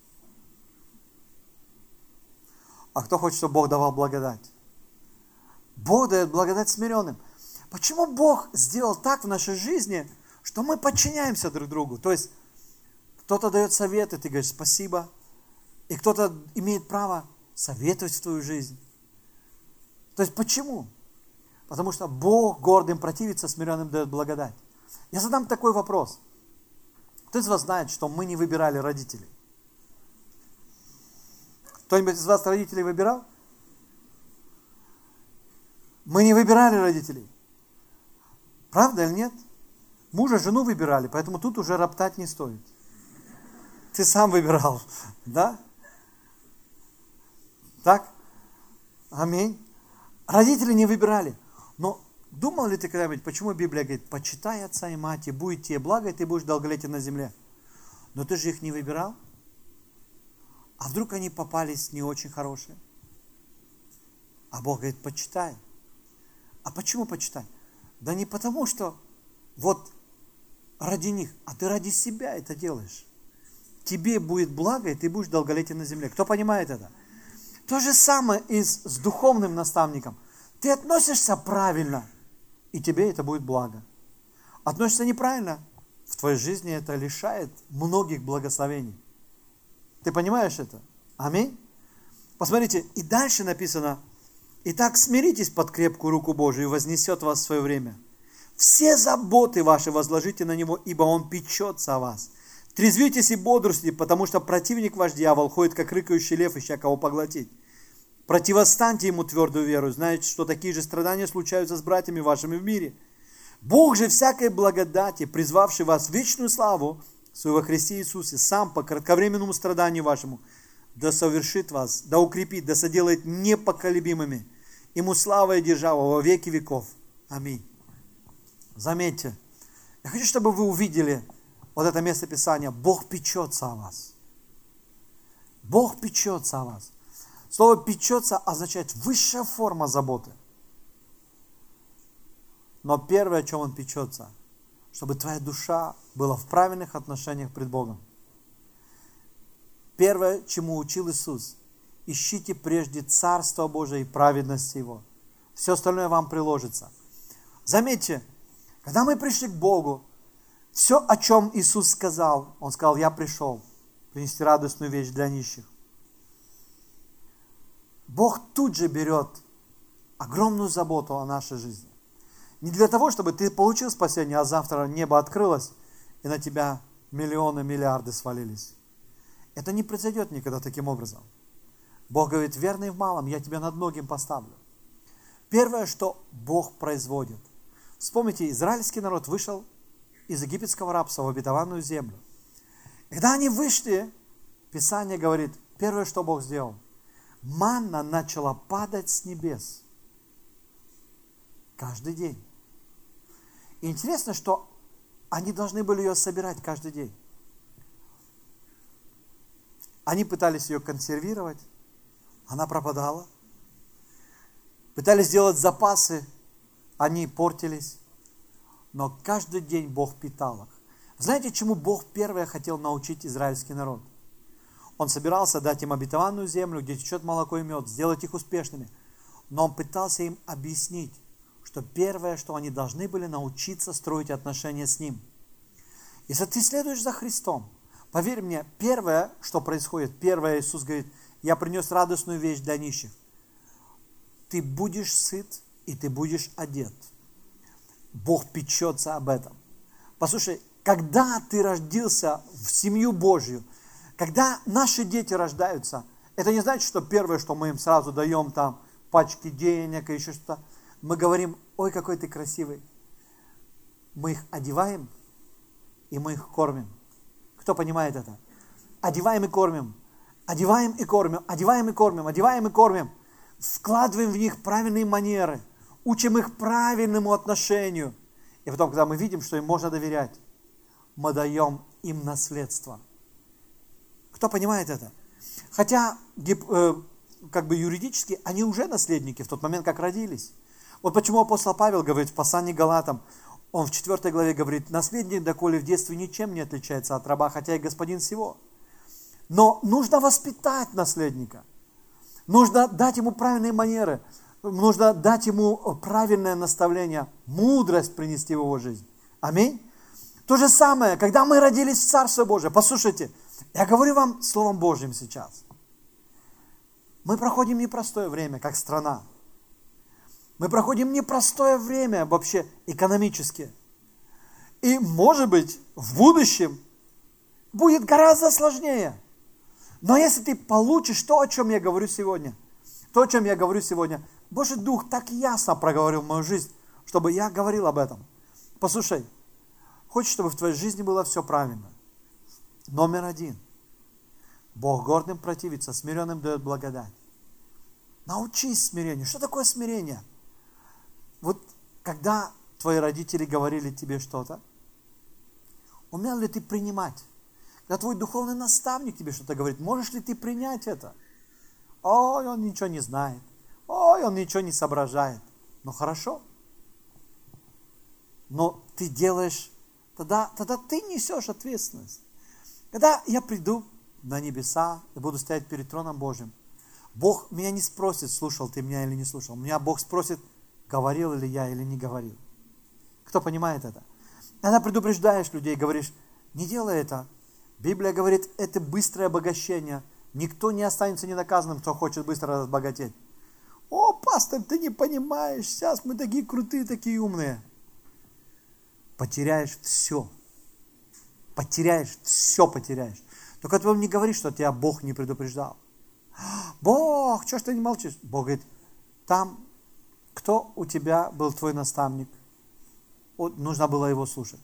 А кто хочет, чтобы Бог давал благодать? Бог дает благодать смиренным. Почему Бог сделал так в нашей жизни, что мы подчиняемся друг другу? То есть, кто-то дает советы, ты говоришь спасибо, и кто-то имеет право советовать в твою жизнь. То есть, почему? Потому что Бог гордым противится, смиренным дает благодать. Я задам такой вопрос. Кто из вас знает, что мы не выбирали родителей? Кто-нибудь из вас родителей выбирал? Мы не выбирали родителей. Правда или нет? Мужа, жену выбирали, поэтому тут уже роптать не стоит. Ты сам выбирал, да? Так? Аминь. Родители не выбирали. Но думал ли ты когда-нибудь, почему Библия говорит, почитай отца и мать, и будет тебе благо, и ты будешь долголетен на земле? Но ты же их не выбирал? А вдруг они попались не очень хорошие? А Бог говорит, почитай. А почему почитай? Да не потому, что вот ради них, а ты ради себя это делаешь. Тебе будет благо, и ты будешь долголетен на земле. Кто понимает это? То же самое и с духовным наставником. Ты относишься правильно, и тебе это будет благо. Относишься неправильно, в твоей жизни это лишает многих благословений. Ты понимаешь это? Аминь. Посмотрите, и дальше написано: «Итак, смиритесь под крепкую руку Божию, и вознесет вас в свое время. Все заботы ваши возложите на Него, ибо Он печется о вас. Трезвитесь и бодрствуйте, потому что противник ваш дьявол ходит, как рыкающий лев, ища кого поглотить. Противостаньте ему твердую веру, знаете, что такие же страдания случаются с братьями вашими в мире. Бог же всякой благодати, призвавший вас в вечную славу своего Христе Иисусе, сам по кратковременному страданию вашему, да совершит вас, да укрепит, да соделает непоколебимыми. Ему слава и держава во веки веков. Аминь». Заметьте, я хочу, чтобы вы увидели вот это место Писания. Бог печется о вас. Бог печется о вас. Слово «печется» означает высшая форма заботы. Но первое, о чем Он печется, чтобы твоя душа была в правильных отношениях пред Богом. Первое, чему учил Иисус: ищите прежде Царство Божие и праведность Его. Все остальное вам приложится. Заметьте, когда мы пришли к Богу, все, о чем Иисус сказал, Он сказал: «Я пришел принести радостную вещь для нищих». Бог тут же берет огромную заботу о нашей жизни. Не для того, чтобы ты получил спасение, а завтра небо открылось, и на тебя миллионы, миллиарды свалились. Это не произойдет никогда таким образом. Бог говорит: «Верный в малом, я тебя над многим поставлю». Первое, что Бог производит. Вспомните, израильский народ вышел из египетского рабства в обетованную землю. Когда они вышли, Писание говорит, первое, что Бог сделал: манна начала падать с небес. Каждый день. И интересно, что они должны были ее собирать каждый день. Они пытались ее консервировать, она пропадала. Пытались сделать запасы, они портились. Но каждый день Бог питал их. Знаете, чему Бог первое хотел научить израильский народ? Он собирался дать им обетованную землю, где течет молоко и мед, сделать их успешными. Но Он пытался им объяснить, что первое, что они должны были научиться строить отношения с Ним. Если ты следуешь за Христом, поверь мне, первое, что происходит, первое, Иисус говорит: «Я принес радостную вещь для нищих». Ты будешь сыт, и ты будешь одет. Бог печется об этом. Послушай, когда ты родился в семью Божью, когда наши дети рождаются, это не значит, что первое, что мы им сразу даем, там, пачки денег и еще что-то. Мы говорим: «Ой, какой ты красивый». Мы их одеваем, и мы их кормим. Кто понимает это? Одеваем и кормим. Одеваем и кормим. Одеваем и кормим. Одеваем и кормим. Вкладываем в них правильные манеры. Учим их правильному отношению. И потом, когда мы видим, что им можно доверять, мы даем им наследство. Кто понимает это? Хотя, как бы юридически, они уже наследники в тот момент, как родились. Вот почему апостол Павел говорит в послании к Галатам, он в 4 главе говорит: «Наследник, доколе в детстве ничем не отличается от раба, хотя и господин всего». Но нужно воспитать наследника. Нужно дать ему правильные манеры. Нужно дать ему правильное наставление, мудрость принести в его жизнь. Аминь. То же самое, когда мы родились в Царство Божие. Послушайте, я говорю вам Словом Божьим сейчас. Мы проходим непростое время, как страна. Мы проходим непростое время вообще экономически. И, может быть, в будущем будет гораздо сложнее. Но если ты получишь то, о чем я говорю сегодня, Божий Дух так ясно проговорил в мою жизнь, чтобы я говорил об этом. Послушай, хочешь, чтобы в твоей жизни было все правильно? Номер 1. Бог гордым противится, смиренным дает благодать. Научись смирению. Что такое смирение? Вот когда твои родители говорили тебе что-то, умел ли ты принимать? Когда твой духовный наставник тебе что-то говорит, можешь ли ты принять это? Ой, он ничего не знает. Ой, он ничего не соображает. Ну хорошо. но ты делаешь, тогда ты несешь ответственность. Когда я приду на небеса и буду стоять перед троном Божьим, Бог меня не спросит, слушал ты меня или не слушал. Меня Бог спросит, говорил ли я или не говорил. Кто понимает это? Когда предупреждаешь людей, говоришь, не делай это. Библия говорит, это быстрое обогащение. Никто не останется ненаказанным, кто хочет быстро разбогатеть. О, пастор, ты не понимаешь, сейчас мы такие крутые, такие умные. Потеряешь все. Потеряешь, все потеряешь. Только ты вам не говоришь, что тебя Бог не предупреждал. Бог, что ж ты не молчишь? Бог говорит, там, кто у тебя был твой наставник? Вот, нужно было его слушать.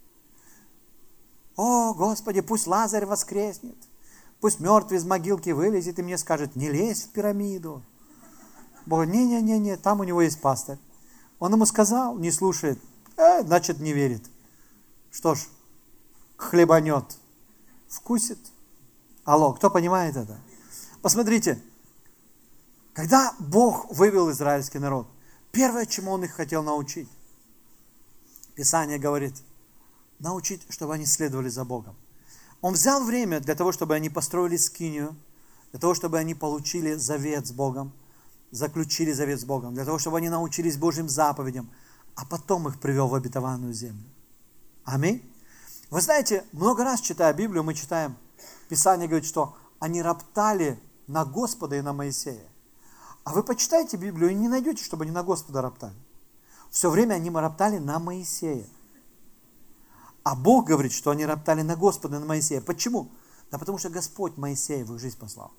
О, Господи, пусть Лазарь воскреснет. Пусть мертвый из могилки вылезет и мне скажет, не лезь в пирамиду. Бог говорит, не, там у него есть пастырь. Он ему сказал, не слушает, значит не верит. Что ж, хлебанет, вкусит. Алло, кто понимает это? Посмотрите, когда Бог вывел израильский народ, первое, чему Он их хотел научить, Писание говорит, научить, чтобы они следовали за Богом. Он взял время для того, чтобы они построили скинию, для того, чтобы они получили завет с Богом, заключили завет с Богом, для того, чтобы они научились Божьим заповедям, а потом их привел в обетованную землю. Аминь. Вы знаете, много раз читая Библию, мы читаем, Писание говорит, что они роптали на Господа и на Моисея. А вы почитайте Библию и не найдете, чтобы они на Господа роптали. Все время они роптали на Моисея. А Бог говорит, что они роптали на Господа и на Моисея. Почему? Да потому что Господь Моисея в их жизнь послал.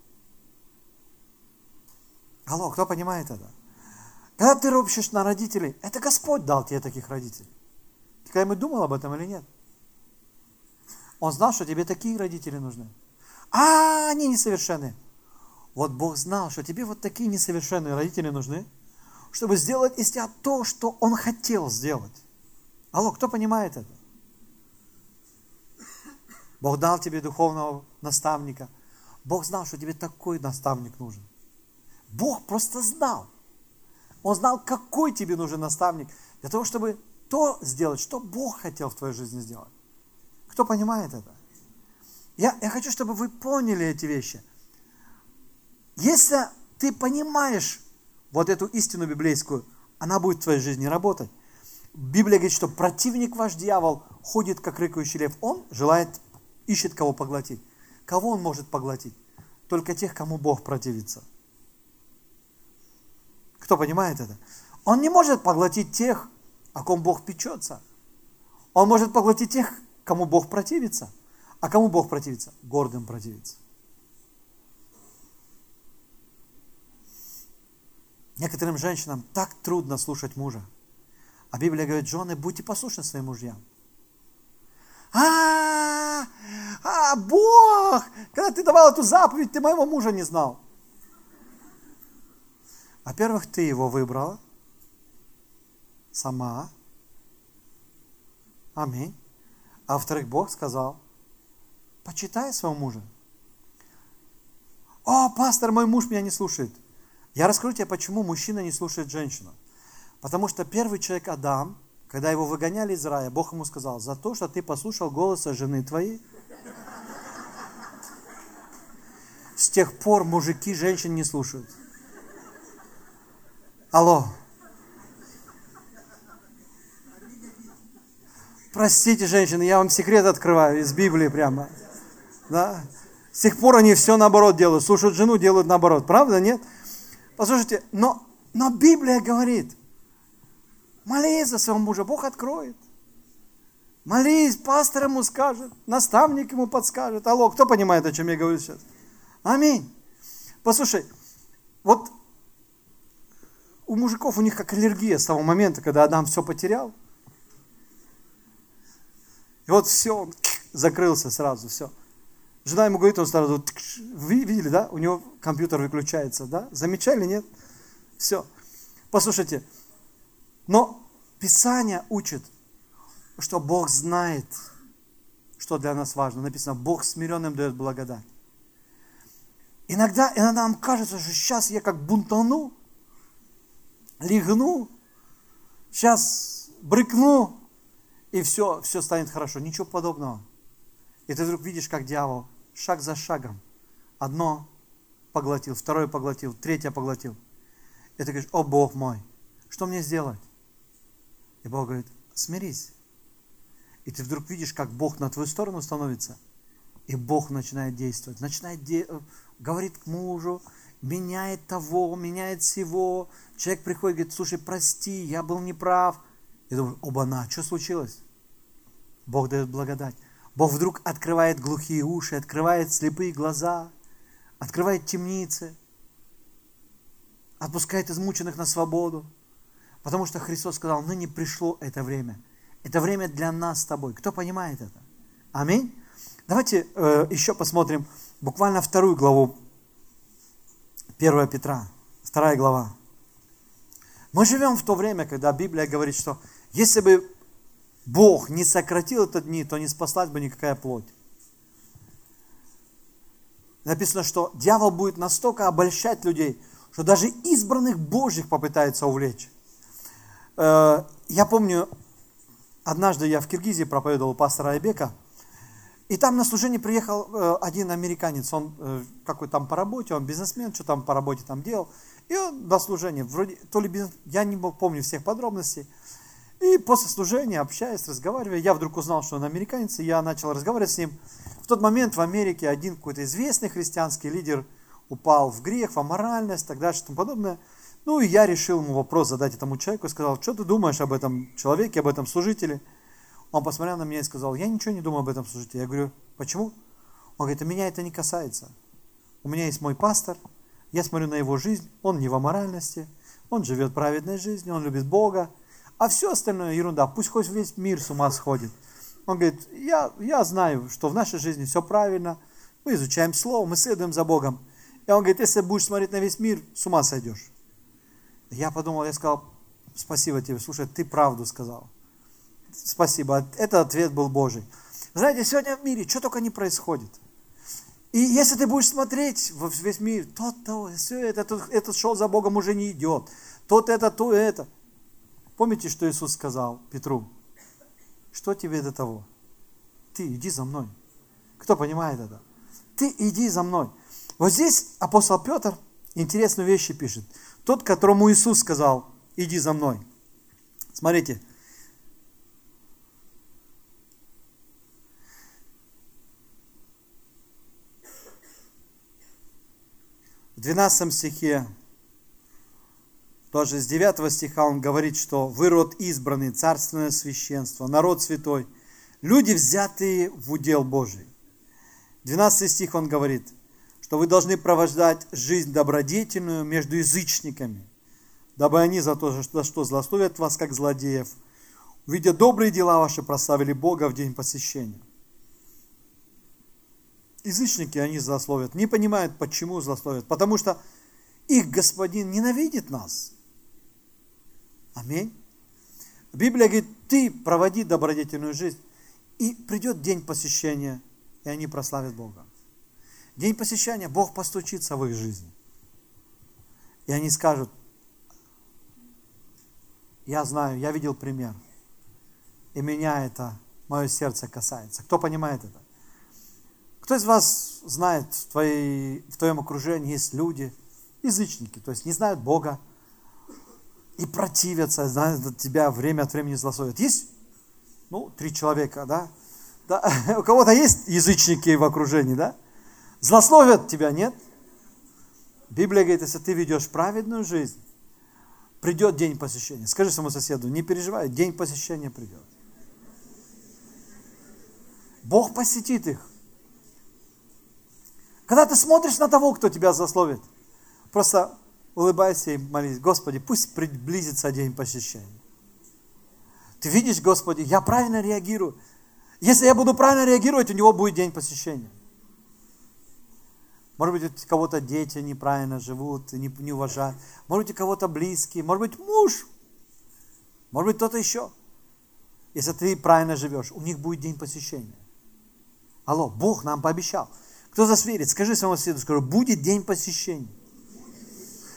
Алло, кто понимает это? Когда ты ропщешь на родителей, это Господь дал тебе таких родителей. Ты когда-нибудь думал об этом или нет? Он знал, что тебе такие родители нужны. А они несовершенные. Вот Бог знал, что тебе вот такие несовершенные родители нужны, чтобы сделать из тебя то, что Он хотел сделать. Алло, кто понимает это? Бог дал тебе духовного наставника. Бог знал, что тебе такой наставник нужен. Бог просто знал. Он знал, какой тебе нужен наставник, для того, чтобы то сделать, что Бог хотел в твоей жизни сделать. Кто понимает это? Я хочу, чтобы вы поняли эти вещи. Если ты понимаешь вот эту истину библейскую, она будет в твоей жизни работать. Библия говорит, что противник ваш дьявол ходит, как рыкающий лев. Он ищет кого поглотить. Кого он может поглотить? Только тех, кому Бог противится. Кто понимает это? Он не может поглотить тех, о ком Бог печется. Он может поглотить тех, кому Бог противится. А кому Бог противится? Гордым противится. Некоторым женщинам так трудно слушать мужа. А Библия говорит, жены, будьте послушны своим мужьям. Бог, когда ты давал эту заповедь, ты моего мужа не знал. Во-первых, ты его выбрала сама. Аминь. А во-вторых, Бог сказал, почитай своего мужа. О, пастор, мой муж меня не слушает. Я раскрою тебе, почему мужчина не слушает женщину. Потому что первый человек Адам, когда его выгоняли из рая, Бог ему сказал, за то, что ты послушал голоса жены твоей, с тех пор мужики женщин не слушают. Алло. Простите, женщины, я вам секрет открываю из Библии прямо. Да? С тех пор они все наоборот делают. Слушают жену, делают наоборот. Правда, нет? Послушайте, но Библия говорит, молись за своего мужа, Бог откроет. Молись, пастор ему скажет, наставник ему подскажет. Алло, кто понимает, о чем я говорю сейчас? Аминь. Послушай, вот у мужиков, у них как аллергия с того момента, когда Адам все потерял. И вот все, он закрылся сразу, все. Жена ему говорит, он сразу, вы видели, да? У него компьютер выключается, да? Замечали, нет? Все. Послушайте, но Писание учит, что Бог знает, что для нас важно. Написано, Бог смиренным дает благодать. Иногда нам кажется, что сейчас я как бунтану, легну, сейчас брыкну, и все станет хорошо. Ничего подобного. И ты вдруг видишь, как дьявол шаг за шагом одно поглотил, второе поглотил, третье поглотил. И ты говоришь: о Бог мой, что мне сделать? И Бог говорит: смирись. И ты вдруг видишь, как Бог на твою сторону становится, и Бог начинает действовать, говорит к мужу, меняет того, меняет всего. Человек приходит и говорит: слушай, прости, я был неправ. И думаю: оба-на, что случилось? Бог дает благодать. Бог вдруг открывает глухие уши, открывает слепые глаза, открывает темницы, отпускает измученных на свободу. Потому что Христос сказал: ныне пришло это время. Это время для нас с тобой. Кто понимает это? Аминь. Давайте еще посмотрим буквально 2 главу 1 Петра. 2 глава. Мы живем в то время, когда Библия говорит, что если бы Бог не сократил этот дни, то не спаслась бы никакая плоть. Написано, что дьявол будет настолько обольщать людей, что даже избранных Божьих попытается увлечь. Я помню, однажды я в Киргизии проповедовал у пастора Айбека, и там на служение приехал один американец, он какой-то там по работе, он бизнесмен, что там по работе там делал, и он до служения, вроде, то ли бизнес, я не помню всех подробностей, и после служения, общаясь, разговаривая, я вдруг узнал, что он американец, и я начал разговаривать с ним. В тот момент в Америке один какой-то известный христианский лидер упал в грех, в аморальность, так дальше и тому подобное. Ну и я решил ему вопрос задать этому человеку и сказал: что ты думаешь об этом человеке, об этом служителе? Он посмотрел на меня и сказал: я ничего не думаю об этом служителе. Я говорю: почему? Он говорит: меня это не касается. У меня есть мой пастор, я смотрю на его жизнь, он не в аморальности, он живет праведной жизнью, он любит Бога, а все остальное ерунда, пусть хоть весь мир с ума сходит. Он говорит: я знаю, что в нашей жизни все правильно, мы изучаем Слово, мы следуем за Богом. И он говорит: если будешь смотреть на весь мир, с ума сойдешь. Я подумал, я сказал: спасибо тебе, слушай, ты правду сказал. Спасибо, этот ответ был Божий. Знаете, сегодня в мире что только не происходит. И если ты будешь смотреть во весь мир, все этот шел за Богом уже не идет. То это. Помните, что Иисус сказал Петру? Что тебе до того? Ты иди за мной. Кто понимает это? Ты иди за мной. Вот здесь апостол Петр интересную вещь пишет. Тот, которому Иисус сказал: иди за мной. Смотрите. В 12 стихе, тоже с 9 стиха он говорит, что вы род избранный, царственное священство, народ святой, люди, взятые в удел Божий. 12 стих он говорит, что вы должны провождать жизнь добродетельную между язычниками, дабы они за то, за что злословят вас, как злодеев, увидя добрые дела ваши, прославили Бога в день посещения. Язычники, они злословят, не понимают, почему злословят, потому что их Господин ненавидит нас. Аминь. Библия говорит: ты проводи добродетельную жизнь, и придет день посещения, и они прославят Бога. День посещения, Бог постучится в их жизни. И они скажут: я знаю, я видел пример, и меня это, мое сердце касается. Кто понимает это? Кто из вас знает, в твоем окружении есть люди, язычники, то есть не знают Бога и противятся, знают тебя, время от времени злословят. Есть, 3 человека, да? У кого-то есть язычники в окружении, да? Злословят тебя, нет? Библия говорит, если ты ведешь праведную жизнь, придет день посещения. Скажи своему соседу: не переживай, день посещения придет. Бог посетит их. Когда ты смотришь на того, кто тебя злословит, просто улыбайся и молись: Господи, пусть приблизится день посещения. Ты видишь: Господи, я правильно реагирую. Если я буду правильно реагировать, у него будет день посещения. Может быть, у кого-то дети неправильно живут, не уважают. Может быть, у кого-то близкие. Может быть, муж. Может быть, кто-то еще. Если ты правильно живешь, у них будет день посещения. Алло, Бог нам пообещал. Кто засверит, скажи своему соседу, скажи: будет день посещения.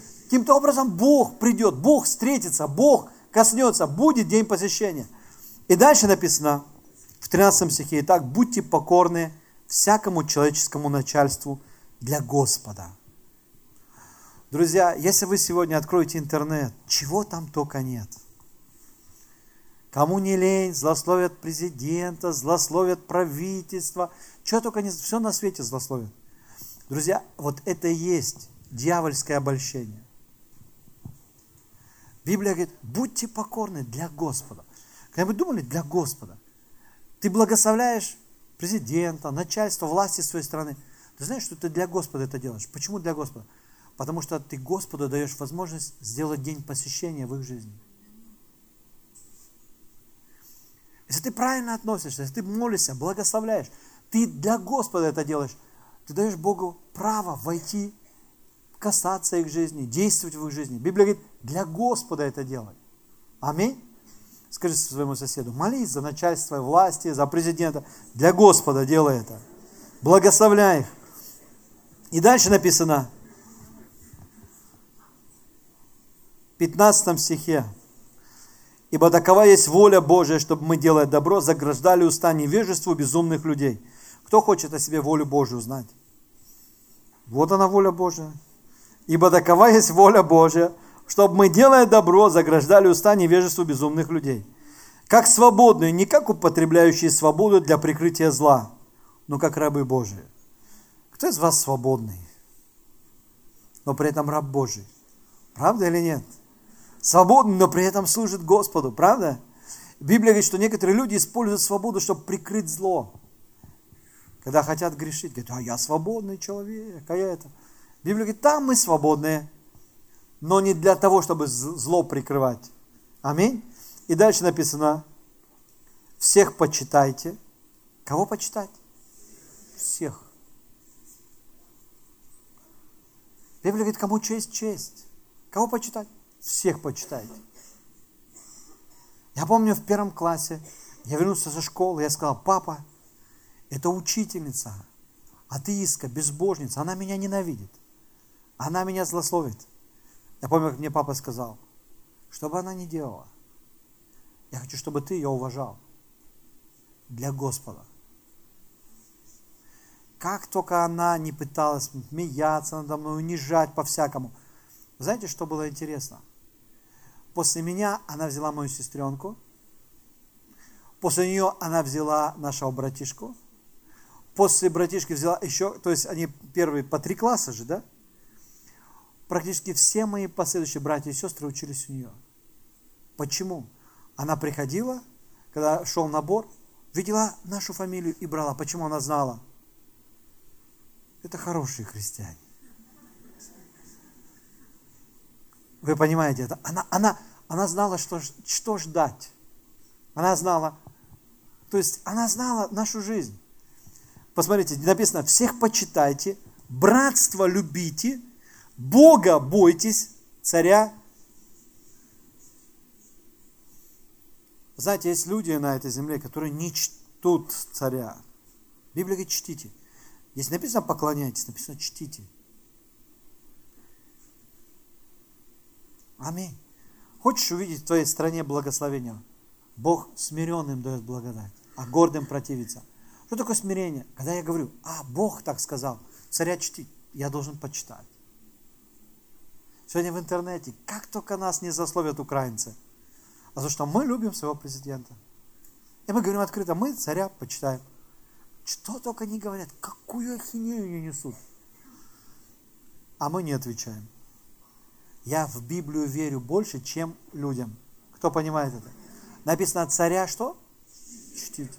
Каким-то образом Бог придет, Бог встретится, Бог коснется, будет день посещения. И дальше написано в 13 стихе: «Итак, будьте покорны всякому человеческому начальству для Господа». Друзья, если вы сегодня откроете интернет, чего там только нет. Кому не лень, злословят президента, злословят правительство, чего только не, все на свете злословят. Друзья, вот это и есть дьявольское обольщение. Библия говорит: будьте покорны для Господа. Когда вы думали, для Господа, ты благословляешь президента, начальство, власти своей страны. Ты знаешь, что ты для Господа это делаешь. Почему для Господа? Потому что ты Господу даешь возможность сделать день посещения в их жизни. Если ты правильно относишься, если ты молишься, благословляешь, ты для Господа это делаешь. Ты даешь Богу право войти, касаться их жизни, действовать в их жизни. Библия говорит: для Господа это делай. Аминь. Скажи своему соседу: молись за начальство власти, за президента. Для Господа делай это. Благословляй их. И дальше написано в 15 стихе: «Ибо такова есть воля Божия, чтобы мы, делая добро, заграждали уста невежеству безумных людей». Кто хочет о себе волю Божию знать? Вот она, воля Божия. «Ибо такова есть воля Божия, чтобы мы, делая добро, заграждали уста невежеству безумных людей. Как свободные, не как употребляющие свободу для прикрытия зла, но как рабы Божии». Кто из вас свободный, но при этом раб Божий? Правда или нет? Свободный, но при этом служит Господу. Правда? Библия говорит, что некоторые люди используют свободу, чтобы прикрыть зло. Когда хотят грешить, говорят: а я свободный человек, а я это. Библия говорит: там мы свободные, но не для того, чтобы зло прикрывать. Аминь. И дальше написано: всех почитайте. Кого почитать? Всех. Библия говорит: кому честь, честь. Кого почитать? Всех почитайте. Я помню, в 1 классе я вернулся со школы, я сказал: папа, это учительница, атеистка, безбожница, она меня ненавидит. Она меня злословит. Я помню, как мне папа сказал: что бы она ни делала, я хочу, чтобы ты ее уважал. Для Господа. Как только она не пыталась смеяться надо мной, унижать по-всякому. Знаете, что было интересно? После меня она взяла мою сестренку. После нее она взяла нашего братишку. После братишки взяла еще, то есть они первые по 3 класса же, да? Практически все мои последующие братья и сестры учились у нее. Почему? Она приходила, когда шел набор, видела нашу фамилию и брала. Почему она знала? Это хорошие христиане. Вы понимаете это? Она знала, что ждать. Она знала, то есть она знала нашу жизнь. Посмотрите, написано: всех почитайте, братство любите, Бога бойтесь, царя. Знаете, есть люди на этой земле, которые не чтут царя. Библия говорит: чтите. Если написано поклоняйтесь, написано чтите. Аминь. Хочешь увидеть в твоей стране благословение? Бог смиренным дает благодать, а гордым противится. Что такое смирение? Когда я говорю: Бог так сказал, царя чти, я должен почитать. Сегодня в интернете, как только нас не злословят украинцы, а за что мы любим своего президента. И мы говорим открыто: мы царя почитаем. Что только не говорят, какую ахинею не несут. А мы не отвечаем. Я в Библию верю больше, чем людям. Кто понимает это? Написано: царя что? Чтить.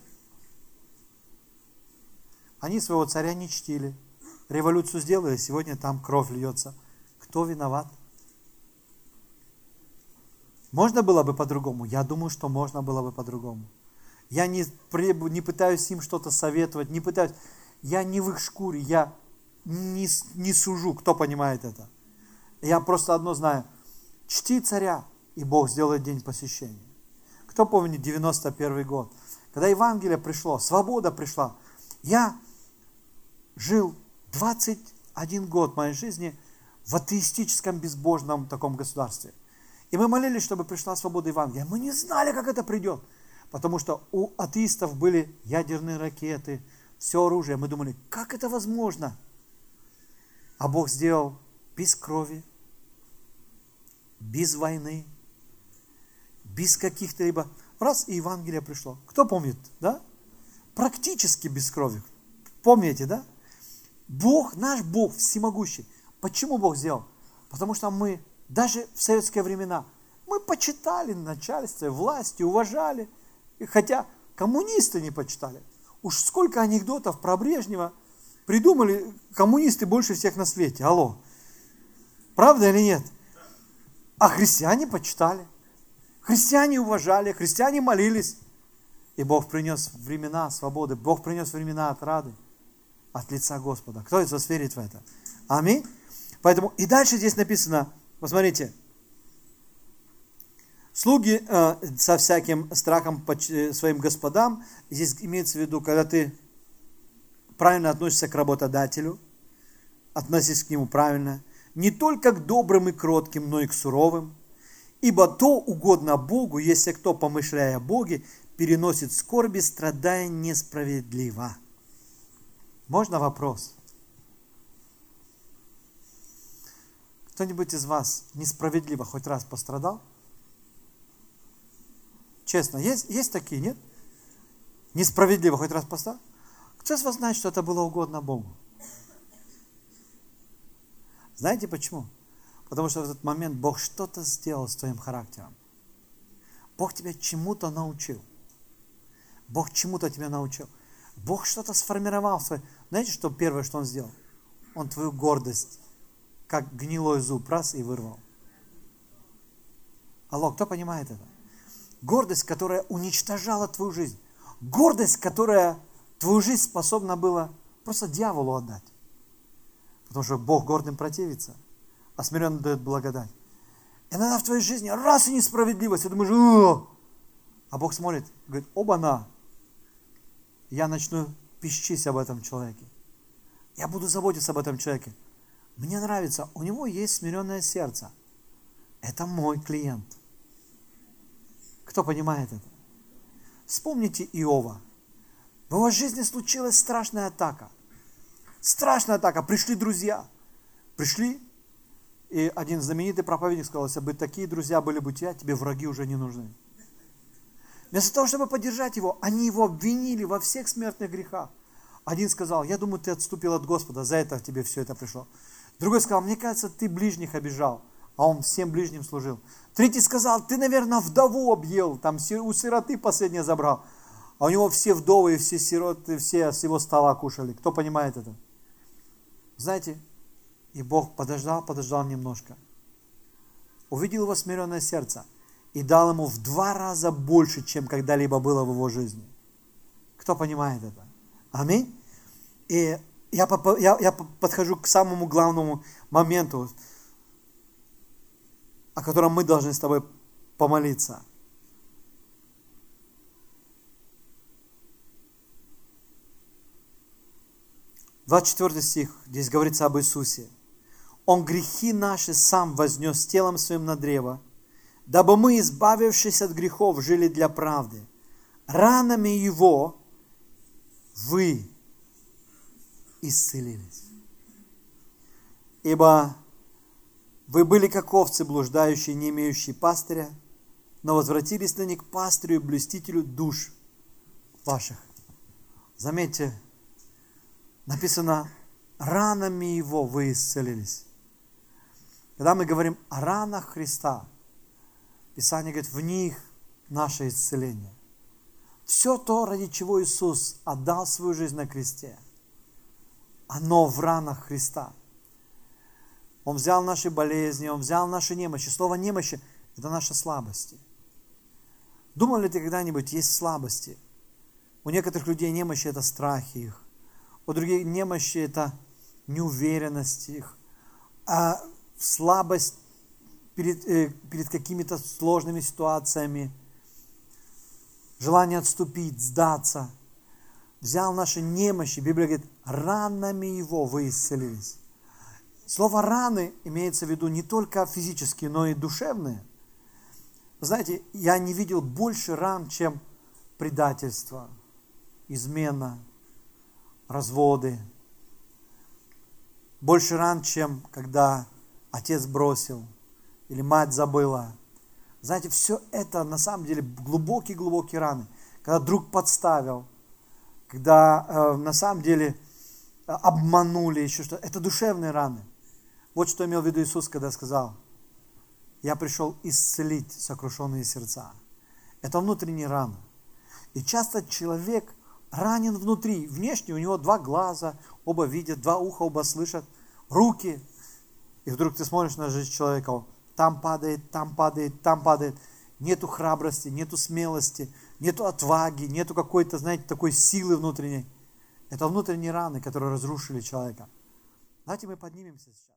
Они своего царя не чтили. Революцию сделали, сегодня там кровь льется. Кто виноват? Можно было бы по-другому? Я думаю, что можно было бы по-другому. Я не пытаюсь им что-то советовать, не пытаюсь. Я не в их шкуре, я не сужу, кто понимает это. Я просто одно знаю: чти царя, и Бог сделает день посещения. Кто помнит 91 год, когда Евангелие пришло, свобода пришла. Я жил 21 год моей жизни в атеистическом, безбожном таком государстве. И мы молились, чтобы пришла свобода Евангелия. Мы не знали, как это придет. Потому что у атеистов были ядерные ракеты, все оружие. Мы думали, как это возможно? А Бог сделал без крови, без войны, без каких-то либо... Раз, и Евангелие пришло. Кто помнит, да? Практически без крови. Помните, да? Бог, наш Бог всемогущий. Почему Бог сделал? Потому что мы, даже в советские времена, мы почитали начальство, власти, уважали. И хотя коммунисты не почитали. Уж сколько анекдотов про Брежнева придумали коммунисты больше всех на свете. Алло. Правда или нет? А христиане почитали. Христиане уважали, христиане молились. И Бог принес времена свободы, Бог принес времена отрады от лица Господа. Кто из вас верит в это? Аминь. Поэтому и дальше здесь написано, посмотрите, слуги со всяким страхом своим господам, здесь имеется в виду, когда ты правильно относишься к работодателю, относись к нему правильно, не только к добрым и кротким, но и к суровым, ибо то угодно Богу, если кто, помышляя о Боге, переносит скорби, страдая несправедливо. Можно вопрос? Кто-нибудь из вас несправедливо хоть раз пострадал? Честно, есть такие, нет? Несправедливо хоть раз пострадал? Кто из вас знает, что это было угодно Богу? Знаете почему? Потому что в этот момент Бог что-то сделал с твоим характером. Бог тебя чему-то научил. Бог чему-то тебя научил. Бог что-то сформировал. Знаете, что первое, что Он сделал? Он твою гордость, как гнилой зуб, раз и вырвал. Алло, кто понимает это? Гордость, которая уничтожала твою жизнь. Гордость, которая твою жизнь способна была просто дьяволу отдать. Потому что Бог гордым противится, а смиренным дает благодать. Иногда в твоей жизни раз и несправедливость, ты думаешь, о! А Бог смотрит, говорит, оба-на, я начну пищись об этом человеке. Я буду заботиться об этом человеке. Мне нравится, у него есть смиренное сердце. Это мой клиент. Кто понимает это? Вспомните Иова. В его жизни случилась страшная атака. Страшная атака. Пришли друзья. Пришли, и один знаменитый проповедник сказал, если бы такие друзья были бы у тебя, тебе враги уже не нужны. Вместо того, чтобы поддержать его, они его обвинили во всех смертных грехах. Один сказал, я думаю, ты отступил от Господа, за это тебе все это пришло. Другой сказал, мне кажется, ты ближних обижал, а он всем ближним служил. Третий сказал, ты, наверное, вдову объел, там у сироты последнее забрал. А у него все вдовы и все сироты, все с его стола кушали. Кто понимает это? Знаете, и Бог подождал немножко. Увидел его смиренное сердце и дал ему в 2 раза больше, чем когда-либо было в его жизни. Кто понимает это? Аминь. И я подхожу к самому главному моменту, о котором мы должны с тобой помолиться. – 24 стих, здесь говорится об Иисусе. Он грехи наши сам вознес телом своим на древо, дабы мы, избавившись от грехов, жили для правды. Ранами Его вы исцелились. Ибо вы были как овцы, блуждающие, не имеющие пастыря, но возвратились ныне к пастырю и блюстителю душ ваших. Заметьте, написано, ранами Его вы исцелились. Когда мы говорим о ранах Христа, Писание говорит, в них наше исцеление. Все то, ради чего Иисус отдал свою жизнь на кресте, оно в ранах Христа. Он взял наши болезни, Он взял наши немощи. Слово немощи – это наши слабости. Думал ли ты когда-нибудь, есть слабости? У некоторых людей немощи – это страхи их. У других немощи – это неуверенность их. А слабость перед какими-то сложными ситуациями. Желание отступить, сдаться. Взял наши немощи. Библия говорит, ранами Его вы исцелились. Слово «раны» имеется в виду не только физические, но и душевные. Вы знаете, я не видел больше ран, чем предательство, измена, разводы. Больше ран, чем когда отец бросил или мать забыла. Знаете, все это на самом деле глубокие-глубокие раны. Когда друг подставил, когда на самом деле обманули, еще что-то. Это душевные раны. Вот что имел в виду Иисус, когда сказал: я пришел исцелить сокрушенные сердца. Это внутренние раны. И часто человек ранен внутри. Внешне у него 2 глаза, оба видят, 2 уха, оба слышат, руки. И вдруг ты смотришь на жизнь человека, там падает, там падает, там падает. Нету храбрости, нету смелости, нету отваги, нету какой-то, знаете, такой силы внутренней. Это внутренние раны, которые разрушили человека. Давайте мы поднимемся сейчас.